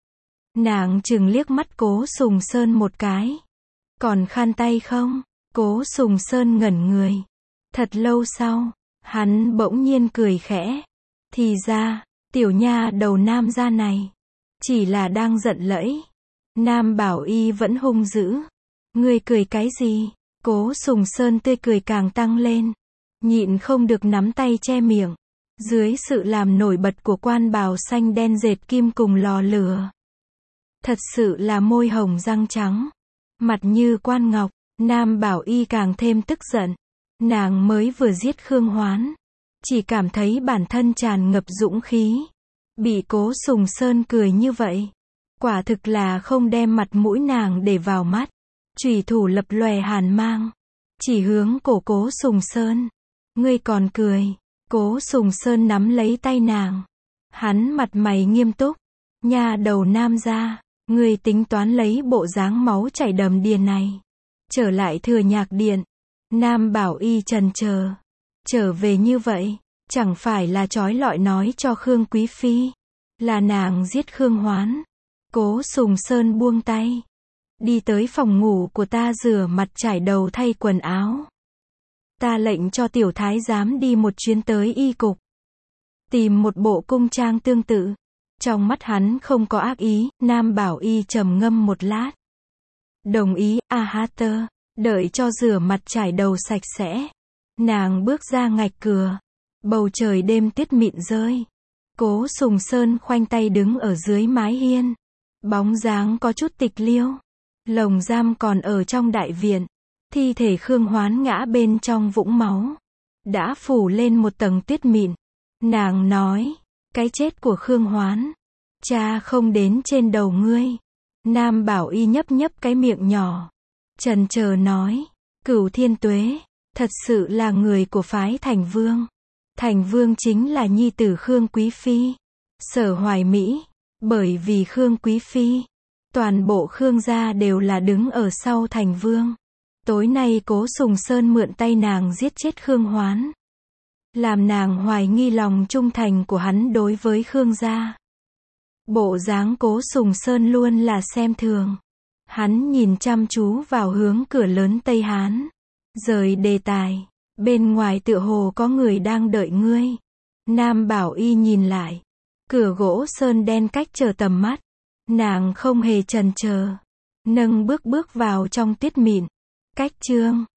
Nàng chừng liếc mắt Cố Sùng Sơn một cái. Còn khăn tay không? Cố Sùng Sơn ngẩn người. Thật lâu sau, hắn bỗng nhiên cười khẽ. Thì ra, tiểu nha đầu Nam gia này, chỉ là đang giận lẫy. Nam Bảo Y vẫn hung dữ. Ngươi cười cái gì? Cố Sùng Sơn tươi cười càng tăng lên, nhịn không được nắm tay che miệng. Dưới sự làm nổi bật của quan bào xanh đen dệt kim cùng lò lửa, thật sự là môi hồng răng trắng, mặt như quan ngọc. Nam Bảo Y càng thêm tức giận. Nàng mới vừa giết Khương Hoán, chỉ cảm thấy bản thân tràn ngập dũng khí. Bị Cố Sùng Sơn cười như vậy, quả thực là không đem mặt mũi nàng để vào mắt. Chủy thủ lập lòe hàn mang, chỉ hướng cổ Cố Sùng Sơn. Ngươi còn cười? Cố Sùng Sơn nắm lấy tay nàng. Hắn mặt mày nghiêm túc. Nha đầu Nam gia, ngươi tính toán lấy bộ dáng máu chảy đầm đìa này trở lại Thừa Nhạc Điện. Nam Bảo Y trần chờ. Trở về như vậy, chẳng phải là trói lọi nói cho Khương Quý Phi là nàng giết Khương Hoán. Cố Sùng Sơn buông tay. đi tới phòng ngủ của ta rửa mặt trải đầu thay quần áo. Ta lệnh cho tiểu thái giám đi một chuyến tới y cục, tìm một bộ cung trang tương tự. Trong mắt hắn không có ác ý, Nam Bảo Y trầm ngâm một lát. Đồng ý, Hatter, đợi cho rửa mặt trải đầu sạch sẽ. Nàng bước ra ngạch cửa. Bầu trời đêm tuyết mịn rơi. Cố Sùng Sơn khoanh tay đứng ở dưới mái hiên. Bóng dáng có chút tịch liêu. Lồng giam còn ở trong đại viện. Thi thể Khương Hoán ngã bên trong vũng máu. Đã phủ lên một tầng tuyết mịn. Nàng nói, cái chết của Khương Hoán, cha không đến trên đầu ngươi. Nam Bảo Y nhấp nhấp cái miệng nhỏ. Chần chờ nói, Cửu Thiên Tuế, thật sự là người của phái Thành Vương. Thành Vương chính là nhi tử Khương Quý Phi. Sở Hoài Mỹ, bởi vì Khương Quý Phi, toàn bộ Khương gia đều là đứng ở sau Thành Vương. Tối nay Cố Sùng Sơn mượn tay nàng giết chết Khương Hoán, làm nàng hoài nghi lòng trung thành của hắn đối với Khương gia. Bộ dáng Cố Sùng Sơn luôn là xem thường. Hắn nhìn chăm chú vào hướng cửa lớn Tây Hán. Rời đề tài, bên ngoài tựa hồ có người đang đợi ngươi. Nam Bảo Y nhìn lại. Cửa gỗ sơn đen cách trở tầm mắt. Nàng không hề chần chờ, nâng bước vào trong tuyết mịn. Cách chương